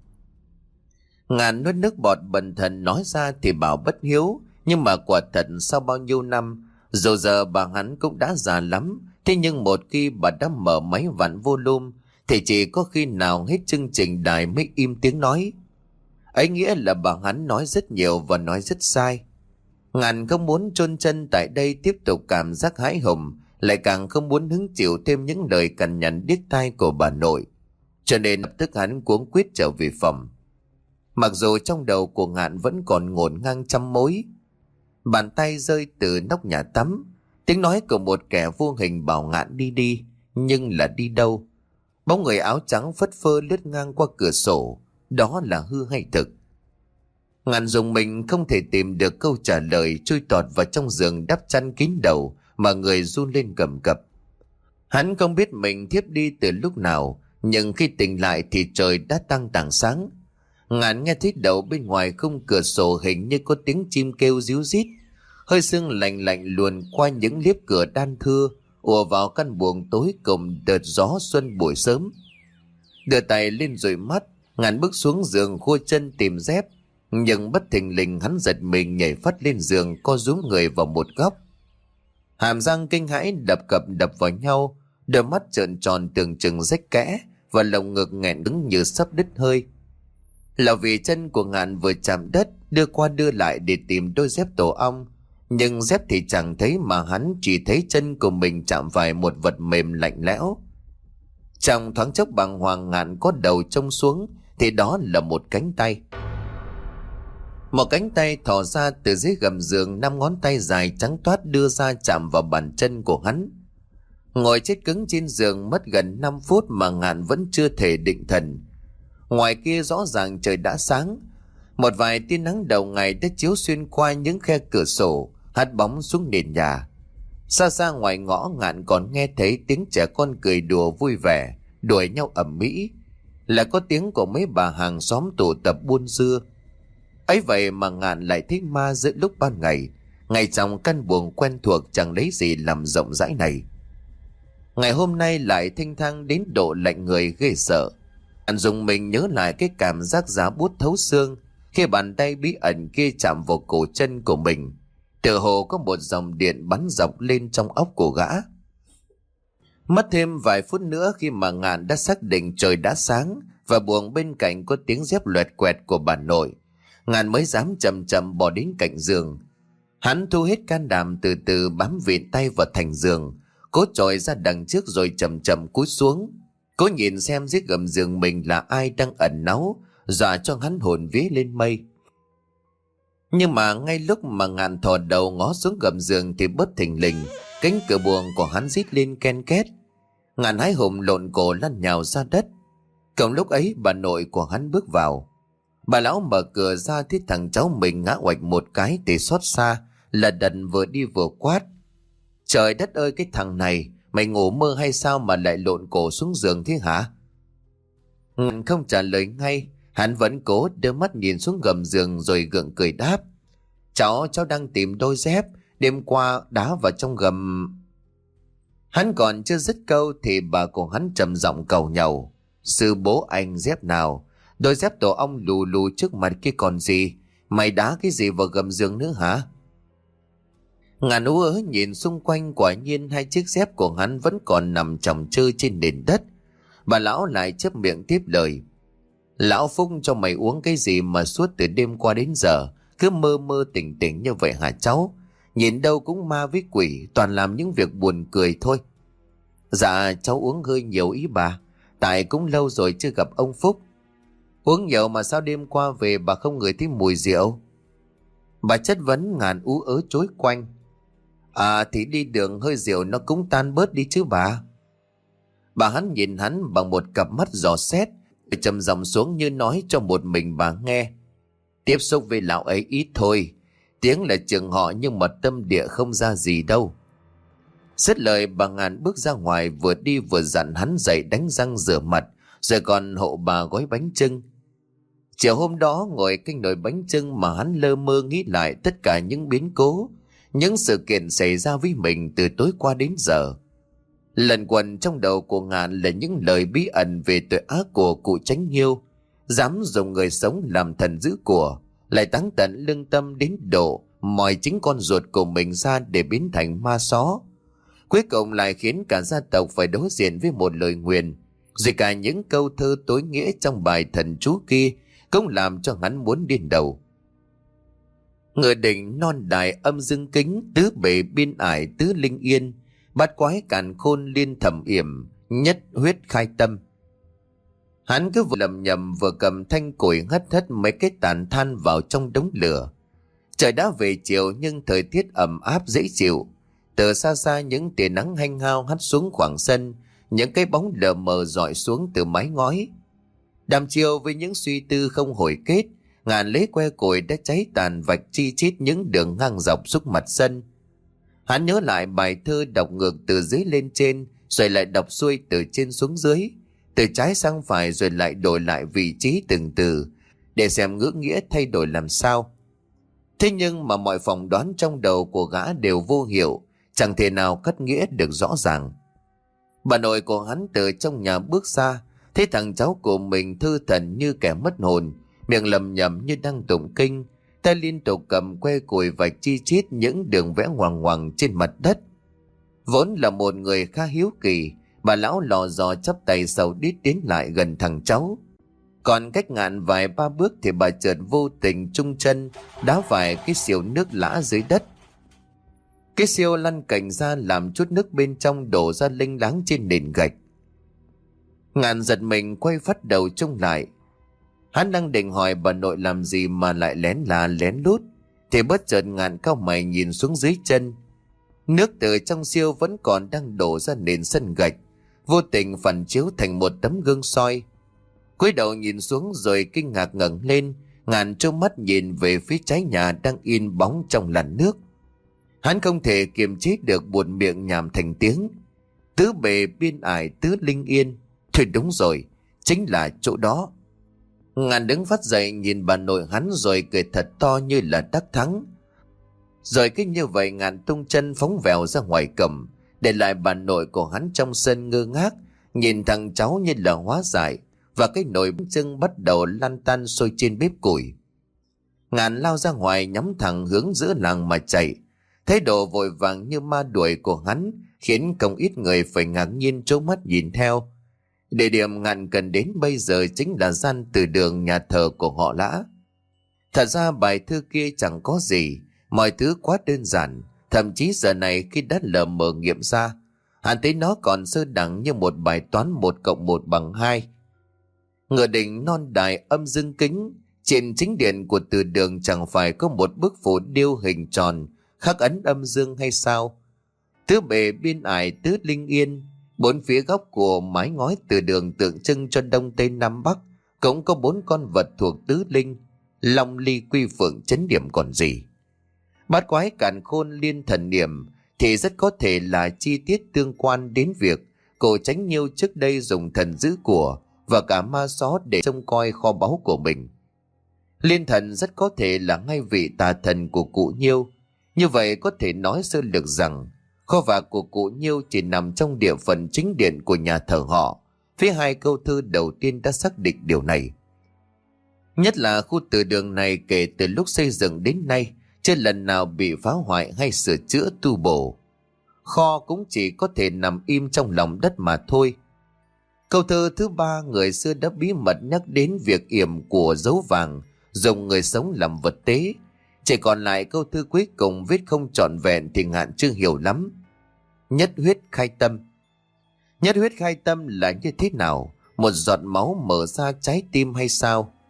Ngạn nuốt nước bọt bần thần nói ra thì bảo bất hiếu, nhưng mà quả thật sau bao nhiêu năm, dù giờ bà hắn cũng đã già lắm, thế nhưng một khi bà đã mở máy vặn volume thì chỉ có khi nào hết chương trình đài mới im tiếng nói. Ấy nghĩa là bà hắn nói rất nhiều và nói rất sai. Ngạn không muốn chôn chân tại đây tiếp tục cảm giác hãi hùng, lại càng không muốn hứng chịu thêm những lời cằn nhằn điếc tai của bà nội, cho nên lập tức hắn cuống quýt trở về phòng. Mặc dù trong đầu của Ngạn vẫn còn ngổn ngang trăm mối. Bàn tay rơi từ nóc nhà tắm, tiếng nói của một kẻ vô hình bảo Ngạn đi đi, nhưng là đi đâu? Bóng người áo trắng phất phơ lướt ngang qua cửa sổ, đó là hư hay thực? Ngạn dùng mình không thể tìm được câu trả lời, chui tọt vào trong giường đắp chăn kín đầu mà người run lên cầm cập. Hắn không biết mình thiếp đi từ lúc nào, nhưng khi tỉnh lại thì trời đã tăng tảng sáng. Ngạn nghe thấy đầu bên ngoài khung cửa sổ hình như có tiếng chim kêu ríu rít, hơi sương lạnh lạnh luồn qua những liếp cửa đan thưa, ùa vào căn buồng tối cùng đợt gió xuân buổi sớm. Đưa tay lên dụi mắt, Ngạn bước xuống giường khua chân tìm dép, nhưng bất thình lình hắn giật mình nhảy phắt lên giường, co rúm người vào một góc. Hàm răng kinh hãi đập vào nhau, đôi mắt trợn tròn tưởng chừng rách kẽ và lồng ngực nghẹn cứng như sắp đứt hơi. Là vì chân của Ngạn vừa chạm đất, đưa qua đưa lại để tìm đôi dép tổ ong, nhưng dép thì chẳng thấy mà hắn chỉ thấy chân của mình chạm phải một vật mềm lạnh lẽo. Trong thoáng chốc bàng hoàng, Ngạn có đầu trông xuống thì đó là một cánh tay. Một cánh tay thò ra từ dưới gầm giường, 5 ngón tay dài trắng toát đưa ra chạm vào bàn chân của hắn. Ngồi chết cứng trên giường mất gần 5 phút mà Ngạn vẫn chưa thể định thần. Ngoài kia rõ ràng trời đã sáng, một vài tia nắng đầu ngày đã chiếu xuyên qua những khe cửa sổ, hắt bóng xuống nền nhà. Xa xa ngoài ngõ, Ngạn còn nghe thấy tiếng trẻ con cười đùa vui vẻ, đuổi nhau ầm ĩ, là có tiếng của mấy bà hàng xóm tụ tập buôn dưa. Ấy vậy mà Ngạn lại thấy ma giữa lúc ban ngày, ngay trong căn buồng quen thuộc chẳng lấy gì làm rộng rãi này. Ngày hôm nay lại thênh thang đến độ lạnh người ghê sợ. Ngạn dùng mình nhớ lại cái cảm giác giá buốt thấu xương khi bàn tay bí ẩn kia chạm vào cổ chân của mình. Tựa hồ có một dòng điện bắn dọc lên trong óc của gã. Mất thêm vài phút nữa khi mà Ngạn đã xác định trời đã sáng và buồng bên cạnh có tiếng dép loẹt quẹt của bà nội, Ngạn mới dám chậm chậm bỏ đến cạnh giường. Hắn thu hết can đảm từ từ bám vịn tay vào thành giường, cố trồi ra đằng trước rồi chậm chậm cúi xuống, cố nhìn xem dưới gầm giường mình là ai đang ẩn náu, dọa cho hắn hồn vía lên mây. Nhưng mà ngay lúc mà Ngạn thò đầu ngó xuống gầm giường thì bất thình lình cánh cửa buồng của hắn rít lên ken két. Ngạn hái hùng lộn cổ lăn nhào ra đất. Cùng lúc ấy bà nội của hắn bước vào. Bà lão mở cửa ra thấy thằng cháu mình ngã oạch một cái thì xót xa, là đần vừa đi vừa quát: Trời đất ơi, cái thằng này, mày ngủ mơ hay sao mà lại lộn cổ xuống giường thế hả? Ngạn không trả lời ngay, hắn vẫn cố đưa mắt nhìn xuống gầm giường rồi gượng cười đáp: Cháu đang tìm đôi dép, đêm qua đá vào trong gầm. Hắn còn chưa dứt câu thì bà của hắn trầm giọng cầu nhàu: Sư bố anh, dép nào? Đôi dép tổ ong lù lù trước mặt kia còn gì? Mày đá cái gì vào gầm giường nữa hả? Ngạn ú ớ nhìn xung quanh, quả nhiên hai chiếc dép của hắn vẫn còn nằm chồng chơi trên nền đất. Bà lão lại chớp miệng tiếp lời: Lão Phúc cho mày uống cái gì mà suốt từ đêm qua đến giờ cứ mơ mơ tỉnh tỉnh như vậy hả cháu? Nhìn đâu cũng ma với quỷ, toàn làm những việc buồn cười thôi. Dạ cháu uống hơi nhiều ý bà, tại cũng lâu rồi chưa gặp ông Phúc. Uống nhiều mà sao đêm qua về bà không ngửi thấy mùi rượu? Bà chất vấn. Ngạn ú ớ chối quanh. À thì đi đường hơi rượu nó cũng tan bớt đi chứ bà. Bà hắn nhìn hắn bằng một cặp mắt dò xét, trầm giọng xuống như nói cho một mình bà nghe. Tiếp xúc với lão ấy ít thôi, tiếng là trường họ nhưng mà tâm địa không ra gì đâu. Dứt lời bà Ngạn bước ra ngoài, vừa đi vừa dặn hắn dậy đánh răng rửa mặt, rồi còn hộ bà gói bánh chưng. Chiều hôm đó ngồi canh nồi bánh chưng mà hắn lơ mơ nghĩ lại tất cả những biến cố, những sự kiện xảy ra với mình từ tối qua đến giờ. Lần quần trong đầu của Ngạn là những lời bí ẩn về tội ác của cụ Chánh Nhiêu, dám dùng người sống làm thần giữ của, lại táng tận lương tâm đến độ moi chính con ruột của mình ra để biến thành ma só. Cuối cùng lại khiến cả gia tộc phải đối diện với một lời nguyền, rồi cả những câu thơ tối nghĩa trong bài thần chú kia cũng làm cho hắn muốn điên đầu. Ngựa đỉnh non đài âm dương kính, tứ bể biên ải tứ linh yên, bát quái càn khôn liên thẩm yểm, nhất huyết khai tâm. Hắn cứ vừa lầm nhầm vừa cầm thanh củi hất hất mấy cái tàn than vào trong đống lửa. Trời đã về chiều nhưng thời tiết ẩm áp dễ chịu. Từ xa xa những tia nắng hanh hao hắt xuống khoảng sân, những cái bóng lờ mờ dọi xuống từ mái ngói. Đàm chiều với những suy tư không hồi kết, Ngạn lấy que củi đã cháy tàn vạch chi chít những đường ngang dọc xúc mặt sân. Hắn nhớ lại bài thơ đọc ngược từ dưới lên trên, rồi lại đọc xuôi từ trên xuống dưới, từ trái sang phải, rồi lại đổi lại vị trí từng từ, để xem ngữ nghĩa thay đổi làm sao. Thế nhưng mà mọi phỏng đoán trong đầu của gã đều vô hiệu, chẳng thể nào cắt nghĩa được rõ ràng. Bà nội của hắn từ trong nhà bước ra, thấy thằng cháu của mình thư thần như kẻ mất hồn, miệng lầm nhầm như đang tụng kinh, tay liên tục cầm que củi vạch chi chít những đường vẽ ngoằng ngoằng trên mặt đất. Vốn là một người khá hiếu kỳ, bà lão lò dò chắp tay sau đít tiến lại gần thằng cháu. Còn cách Ngạn vài ba bước thì bà chợt vô tình chung chân đá phải cái xiêu nước lã dưới đất. Cái xiêu lăn cành ra làm chút nước bên trong đổ ra lênh láng trên nền gạch. Ngạn giật mình quay phát đầu trông lại. Hắn đang định hỏi bà nội làm gì mà lại lén là lén lút, thì bất chợt Ngạn cau mày nhìn xuống dưới chân. Nước từ trong xiêu vẫn còn đang đổ ra nền sân gạch, vô tình phản chiếu thành một tấm gương soi. Cúi đầu nhìn xuống rồi kinh ngạc ngẩng lên, Ngạn trông mắt nhìn về phía trái nhà đang in bóng trong làn nước. Hắn không thể kiềm chế được buột miệng nhảm thành tiếng. Tứ bề biên ải tứ linh yên. Thôi đúng rồi, chính là chỗ đó. Ngạn đứng phát dậy nhìn bà nội hắn rồi cười thật to như là đắc thắng. Rồi cứ như vậy Ngạn tung chân phóng vèo ra ngoài cổng, để lại bà nội của hắn trong sân ngơ ngác, nhìn thằng cháu như là hóa giải, và cái nồi bánh chưng bắt đầu lăn tăn sôi trên bếp củi. Ngạn lao ra ngoài nhắm thẳng hướng giữa làng mà chạy. Thái độ vội vàng như ma đuổi của hắn khiến không ít người phải ngạc nhiên trố mắt nhìn theo. Địa điểm Ngạn cần đến bây giờ chính là gian từ đường nhà thờ của họ Lã. Thật ra bài thơ kia chẳng có gì, mọi thứ quá đơn giản. Thậm chí giờ này khi đã lờ mờ nghiệm ra, hắn thấy nó còn sơ đẳng như một bài toán 1+1=2. Ngựa đỉnh non đài âm dương kính, trên chính điện của từ đường chẳng phải có một bức phù điêu hình tròn khắc ấn âm dương hay sao? Tứ bề biên ải tứ linh yên, bốn phía góc của mái ngói từ đường tượng trưng cho đông tây nam bắc cũng có 4 con vật thuộc tứ linh, long ly quy phượng chấn điểm còn gì. Bát quái càn khôn liên thần niệm thì rất có thể là chi tiết tương quan đến việc cổ Chánh Nhiêu trước đây dùng thần giữ của và cả ma só để trông coi kho báu của mình. Liên thần rất có thể là ngay vị tà thần của cụ Nhiêu. Như vậy có thể nói sơ lược rằng kho vàng của cụ Nhiêu chỉ nằm trong địa phận chính điện của nhà thờ họ. Phía 2 câu thơ đầu tiên đã xác định điều này. Nhất là khu từ đường này kể từ lúc xây dựng đến nay chưa lần nào bị phá hoại hay sửa chữa tu bổ. Kho cũng chỉ có thể nằm im trong lòng đất mà thôi. Câu thơ thứ 3 người xưa đã bí mật nhắc đến việc yểm của dấu vàng, dùng người sống làm vật tế. Chỉ còn lại câu thơ cuối cùng viết không trọn vẹn thì Ngạn chưa hiểu lắm. Nhất huyết khai tâm. Nhất huyết khai tâm là như thế nào? Một giọt máu mở ra trái tim hay sao?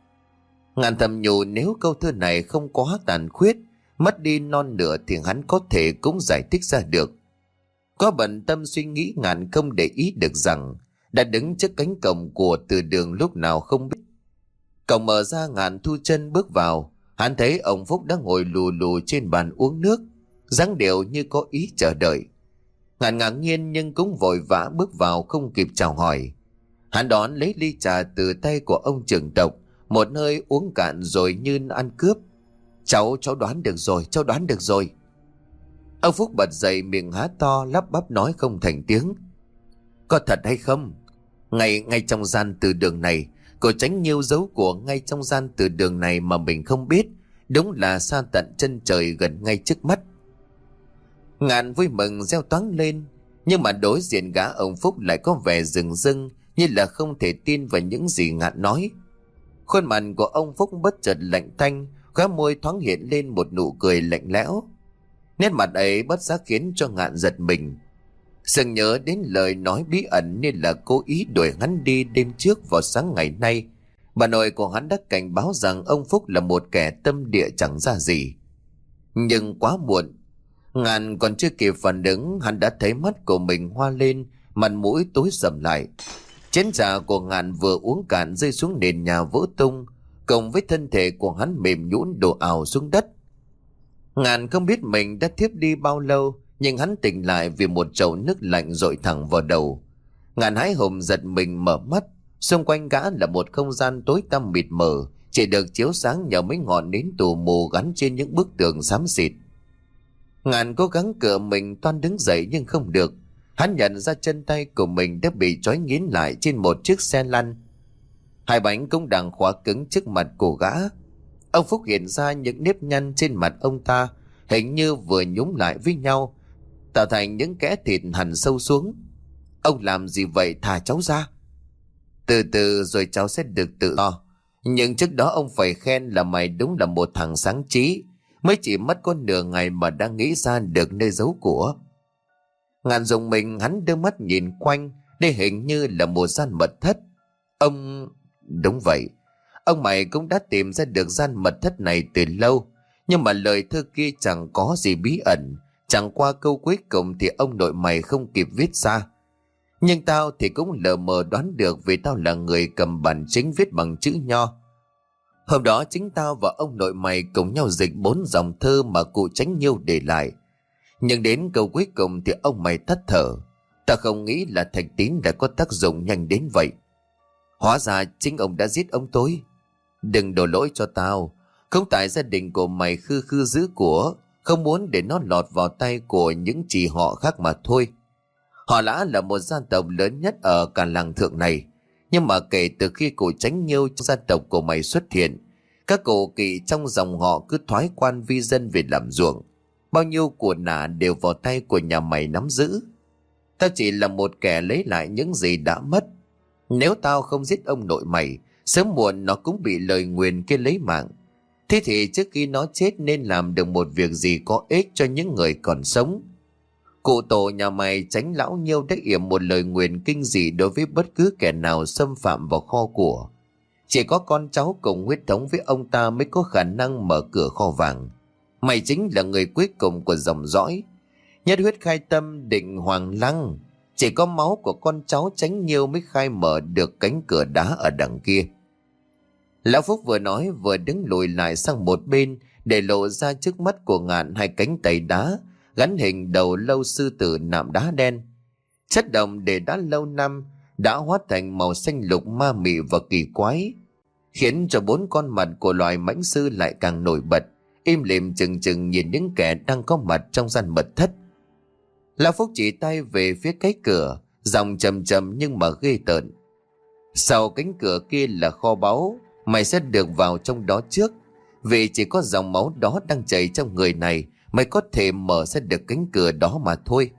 Ngạn thầm nhủ nếu câu thơ này không quá tàn khuyết, mất đi non nửa thì hắn có thể cũng giải thích ra được. Có bận tâm suy nghĩ, Ngạn không để ý được rằng đã đứng trước cánh cổng của Từ Đường lúc nào không biết. Cổng mở ra, Ngạn thu chân bước vào. Hắn thấy ông Phúc đang ngồi lù lù trên bàn uống nước, dáng điệu như có ý chờ đợi. Ngạn ngạc nhiên nhưng cũng vội vã bước vào, không kịp chào hỏi. Hắn đón lấy ly trà từ tay của ông trưởng tộc, một hơi uống cạn rồi như ăn cướp. Cháu đoán được rồi, cháu đoán được rồi. Ông Phúc bật dậy, miệng há to, lắp bắp nói không thành tiếng. Có thật hay không? Ngay trong gian Từ Đường này, cô Tránh Nhiêu giấu của ngay trong gian Từ Đường này mà mình không biết. Đúng là xa tận chân trời gần ngay trước mắt. Ngạn vui mừng reo toáng lên, nhưng mà đối diện gã ông Phúc lại có vẻ rừng rưng, như là không thể tin vào những gì Ngạn nói. Khuôn mặt của ông Phúc bất chợt lạnh tanh, khóe môi thoáng hiện lên một nụ cười lạnh lẽo. Nét mặt ấy bất giác khiến cho Ngạn giật mình. Sừng nhớ đến lời nói bí ẩn nên là cố ý đuổi hắn đi đêm trước vào sáng ngày nay. Bà nội của hắn đã cảnh báo rằng ông Phúc là một kẻ tâm địa chẳng ra gì. Nhưng quá muộn. Ngạn còn chưa kịp phản ứng, hắn đã thấy mắt của mình hoa lên, mặt mũi tối sầm lại. Chén trà của Ngạn vừa uống cạn rơi xuống nền nhà vỡ tung, cộng với thân thể của hắn mềm nhũn đổ ào xuống đất. Ngạn không biết mình đã thiếp đi bao lâu, nhưng hắn tỉnh lại vì một chậu nước lạnh dội thẳng vào đầu. Ngạn hái hùng giật mình mở mắt, xung quanh gã là một không gian tối tăm mịt mờ, chỉ được chiếu sáng nhờ mấy ngọn nến tù mù gắn trên những bức tường xám xịt. Ngạn cố gắng cựa mình toan đứng dậy nhưng không được. Hắn nhận ra chân tay của mình đã bị trói nghiến lại trên một chiếc xe lăn. Hai bánh cũng đang khóa cứng trước mặt của gã. Ông Phúc hiện ra những nếp nhăn trên mặt ông ta, hình như vừa nhúng lại với nhau, tạo thành những kẽ thịt hằn sâu xuống. Ông làm gì vậy, thả cháu ra. Từ từ rồi cháu sẽ được tự do. Nhưng trước đó ông phải khen là mày đúng là một thằng sáng trí. Mới chỉ mất có nửa ngày mà đã nghĩ ra được nơi giấu của. Ngạn dùng mình, hắn đưa mắt nhìn quanh. Đây hình như là một gian mật thất. Ông... Đúng vậy. Ông mày cũng đã tìm ra được gian mật thất này từ lâu. Nhưng mà lời thơ kia chẳng có gì bí ẩn. Chẳng qua câu cuối cùng thì ông nội mày không kịp viết ra. Nhưng tao thì cũng lờ mờ đoán được, vì tao là người cầm bản chính viết bằng chữ Nho. Hôm đó chính tao và ông nội mày cùng nhau dịch 4 dòng thơ mà cụ Tránh Nhiêu để lại. Nhưng đến câu cuối cùng thì ông mày tắt thở. Tao không nghĩ là thạch tín đã có tác dụng nhanh đến vậy. Hóa ra chính ông đã giết ông tôi. Đừng đổ lỗi cho tao. Không tại gia đình của mày khư khư giữ của, không muốn để nó lọt vào tay của những chị họ khác mà thôi. Họ Lã là một gia tộc lớn nhất ở cả làng Thượng này. Nhưng mà kể từ khi cụ Tránh Nhiêu trong gia tộc của mày xuất hiện, các cụ kỵ trong dòng họ cứ thoái quan vi dân về làm ruộng. Bao nhiêu của nả đều vào tay của nhà mày nắm giữ. Tao chỉ là một kẻ lấy lại những gì đã mất. Nếu tao không giết ông nội mày, sớm muộn nó cũng bị lời nguyền kia lấy mạng. Thế thì trước khi nó chết nên làm được một việc gì có ích cho những người còn sống. Cụ tổ nhà mày Tránh Lão Nhiêu đã yểm một lời nguyền kinh dị đối với bất cứ kẻ nào xâm phạm vào kho của. Chỉ có con cháu cùng huyết thống với ông ta mới có khả năng mở cửa kho vàng. Mày chính là người cuối cùng của dòng dõi. Nhất huyết khai tâm định hoàng lăng. Chỉ có máu của con cháu Tránh Nhiêu mới khai mở được cánh cửa đá ở đằng kia. Lão Phúc vừa nói vừa đứng lùi lại sang một bên, để lộ ra trước mắt của Ngạn hai cánh tay đá gắn hình đầu lâu sư tử nạm đá đen. Chất đồng để đá lâu năm đã hóa thành màu xanh lục ma mị và kỳ quái, khiến cho 4 con mặt của loài mãnh sư lại càng nổi bật, im lìm chừng chừng nhìn những kẻ đang có mặt trong gian mật thất. Lão Phúc chỉ tay về phía cái cửa, giọng trầm trầm nhưng mà ghê tởn. Sau cánh cửa kia là kho báu, mày sẽ được vào trong đó trước, vì chỉ có dòng máu đó đang chảy trong người này mày có thể mở ra được cánh cửa đó mà thôi.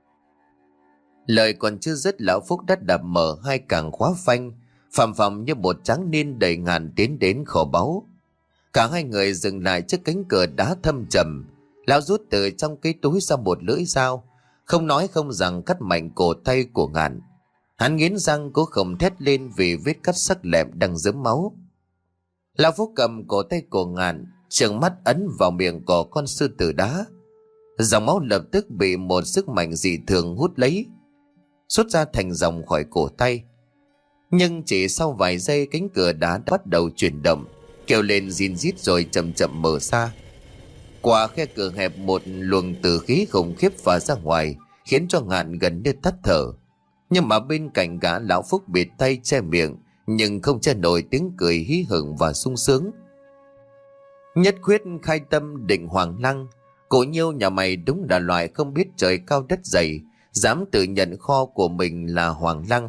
Lời còn chưa dứt, lão Phúc đã đạp mở hai càng khóa phanh, phàm phàm như một tráng niên đầy ngàn tiến đến kho báu. Cả hai người dừng lại trước cánh cửa đá thâm trầm. Lão rút từ trong cái túi ra một lưỡi dao, không nói không rằng cắt mạnh cổ tay của Ngạn. Hắn nghiến răng cố không thét lên vì vết cắt sắc lẹm đang rớm máu. Lão Phúc cầm cổ tay của Ngạn, trừng mắt ấn vào miệng của con sư tử đá. Dòng máu lập tức bị một sức mạnh dị thường hút lấy, xuất ra thành dòng khỏi cổ tay. Nhưng chỉ sau vài giây, cánh cửa đá đã bắt đầu chuyển động, kêu lên rin rít rồi chậm chậm mở ra. Qua khe cửa hẹp, một luồng tử khí khủng khiếp phả ra ngoài, khiến cho Ngạn gần như tắt thở. Nhưng mà bên cạnh gã, lão Phúc bịt tay che miệng, nhưng không che nổi tiếng cười hí hửng và sung sướng. Nhất quyết khai tâm định hoàng lăng, Cổ Nhiêu nhà mày đúng là loại không biết trời cao đất dày, dám tự nhận kho của mình là hoàng lăng.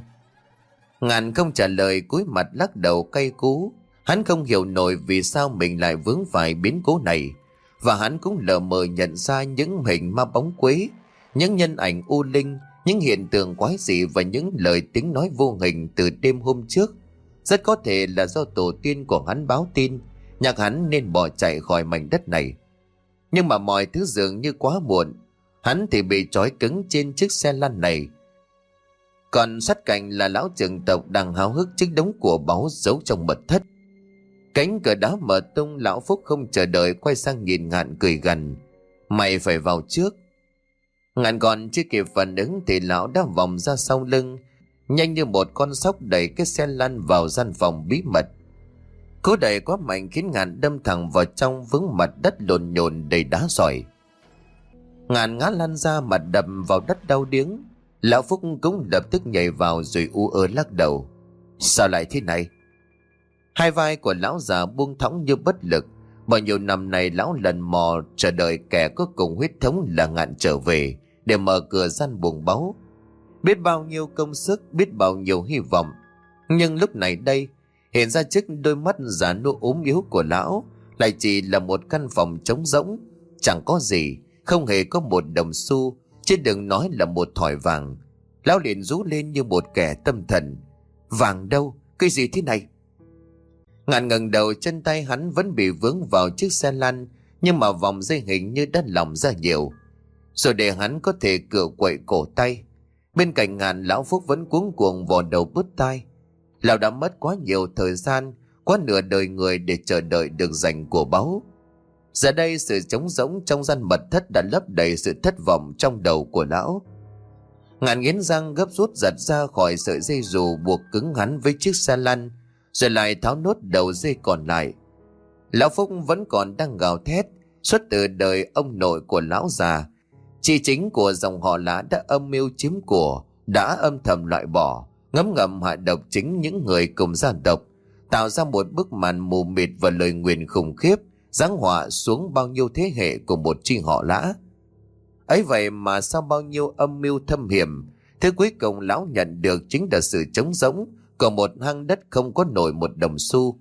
Ngạn không trả lời, cúi mặt lắc đầu cay cú. Hắn không hiểu nổi vì sao mình lại vướng phải biến cố này, và hắn cũng lờ mờ nhận ra những hình ma bóng quế, những nhân ảnh u linh, những hiện tượng quái dị và những lời tiếng nói vô hình từ đêm hôm trước. Rất có thể là do tổ tiên của hắn báo tin, nhắc hắn nên bỏ chạy khỏi mảnh đất này. Nhưng mà mọi thứ dường như quá muộn. Hắn thì bị trói cứng trên chiếc xe lăn này, còn sát cạnh là lão trưởng tộc đang háo hức chiếc đống của báu giấu trong mật thất. Cánh cửa đá mở tung, lão Phúc không chờ đợi quay sang nhìn Ngạn cười gằn: "Mày phải vào trước." Ngạn còn chưa kịp phản ứng thì lão đã vòng ra sau lưng, nhanh như một con sóc đẩy cái xe lăn vào gian phòng bí mật. Cú đẩy quá mạnh khiến Ngạn đâm thẳng vào trong vướng mặt đất lộn nhộn đầy đá sỏi. Ngạn ngã lăn ra, mặt đập vào đất đau điếng. Lão Phúc cũng lập tức nhảy vào rồi u ớ lắc đầu: "Sao lại thế này?" Hai vai của lão già buông thõng như bất lực. Bao nhiêu năm nay lão lần mò chờ đợi kẻ có cùng huyết thống là Ngạn trở về để mở cửa gian buồng báu. Biết bao nhiêu công sức, biết bao nhiêu hy vọng, nhưng lúc này đây, hiện ra trước đôi mắt già nua ốm yếu của lão lại chỉ là một căn phòng trống rỗng, chẳng có gì, không hề có một đồng xu, chứ đừng nói là một thỏi vàng. Lão liền rú lên như một kẻ tâm thần: "Vàng đâu? Cái gì thế này?" Ngạn ngẩng đầu, chân tay hắn vẫn bị vướng vào chiếc xe lăn, nhưng mà vòng dây hình như đã lỏng ra nhiều, rồi để hắn có thể cựa quậy cổ tay. Bên cạnh Ngạn, lão Phúc vẫn cuống cuồng vò đầu bứt tai. Lão đã mất quá nhiều thời gian, quá nửa đời người để chờ đợi được giành của báu. Giờ đây sự trống rỗng trong gian mật thất đã lấp đầy sự thất vọng trong đầu của lão. Ngạn nghiến răng gấp rút giật ra khỏi sợi dây dù buộc cứng hắn với chiếc xe lăn, rồi lại tháo nốt đầu dây còn lại. Lão Phúc vẫn còn đang gào thét, xuất từ đời ông nội của lão già, chi chính của dòng họ Lã đã âm mưu chiếm của, đã âm thầm loại bỏ, ngấm ngầm hạ độc chính những người cùng gia tộc, tạo ra một bức màn mù mịt và lời nguyền khủng khiếp, giáng họa xuống bao nhiêu thế hệ của một chi họ Lã. Ấy vậy mà sau bao nhiêu âm mưu thâm hiểm, thứ cuối cùng lão nhận được chính là sự trống rỗng của một hang đất không có nổi một đồng xu.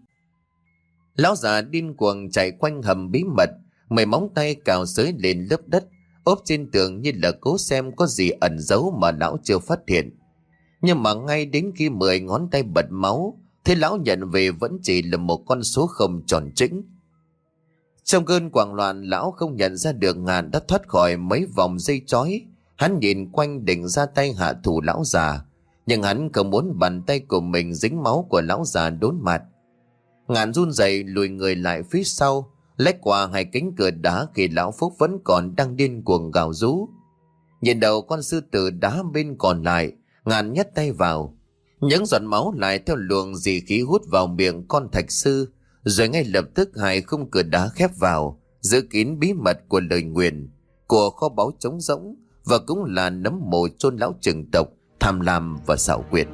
Lão già điên cuồng chạy quanh hầm bí mật, mười móng tay cào xới lên lớp đất ốp trên tường như là cố xem có gì ẩn giấu mà lão chưa phát hiện. Nhưng mà ngay đến khi 10 ngón tay bật máu, thế lão nhận về vẫn chỉ là một con số không tròn trĩnh. Trong cơn hoảng loạn, lão không nhận ra được Ngạn đã thoát khỏi mấy vòng dây trói. Hắn nhìn quanh định ra tay hạ thủ lão già, nhưng hắn không muốn bàn tay của mình dính máu của lão già đốn mặt. Ngạn run rẩy lùi người lại phía sau, lách qua hai cánh cửa đá khi lão Phúc vẫn còn đang điên cuồng gào rú. Nhìn đầu con sư tử đá bên còn lại, Ngạn nhét tay vào, những giọt máu lại theo luồng dị khí hút vào miệng con thạch sư, rồi ngay lập tức hai khung cửa đá khép vào, giữ kín bí mật của lời nguyền, của kho báu trống rỗng, và cũng là nấm mồ chôn lão trưởng tộc tham lam và xảo quyệt.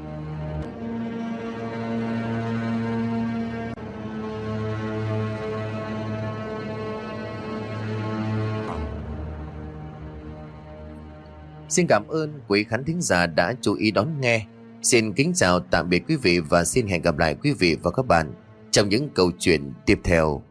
Xin cảm ơn quý khán thính giả đã chú ý đón nghe. Xin kính chào tạm biệt quý vị và xin hẹn gặp lại quý vị và các bạn trong những câu chuyện tiếp theo.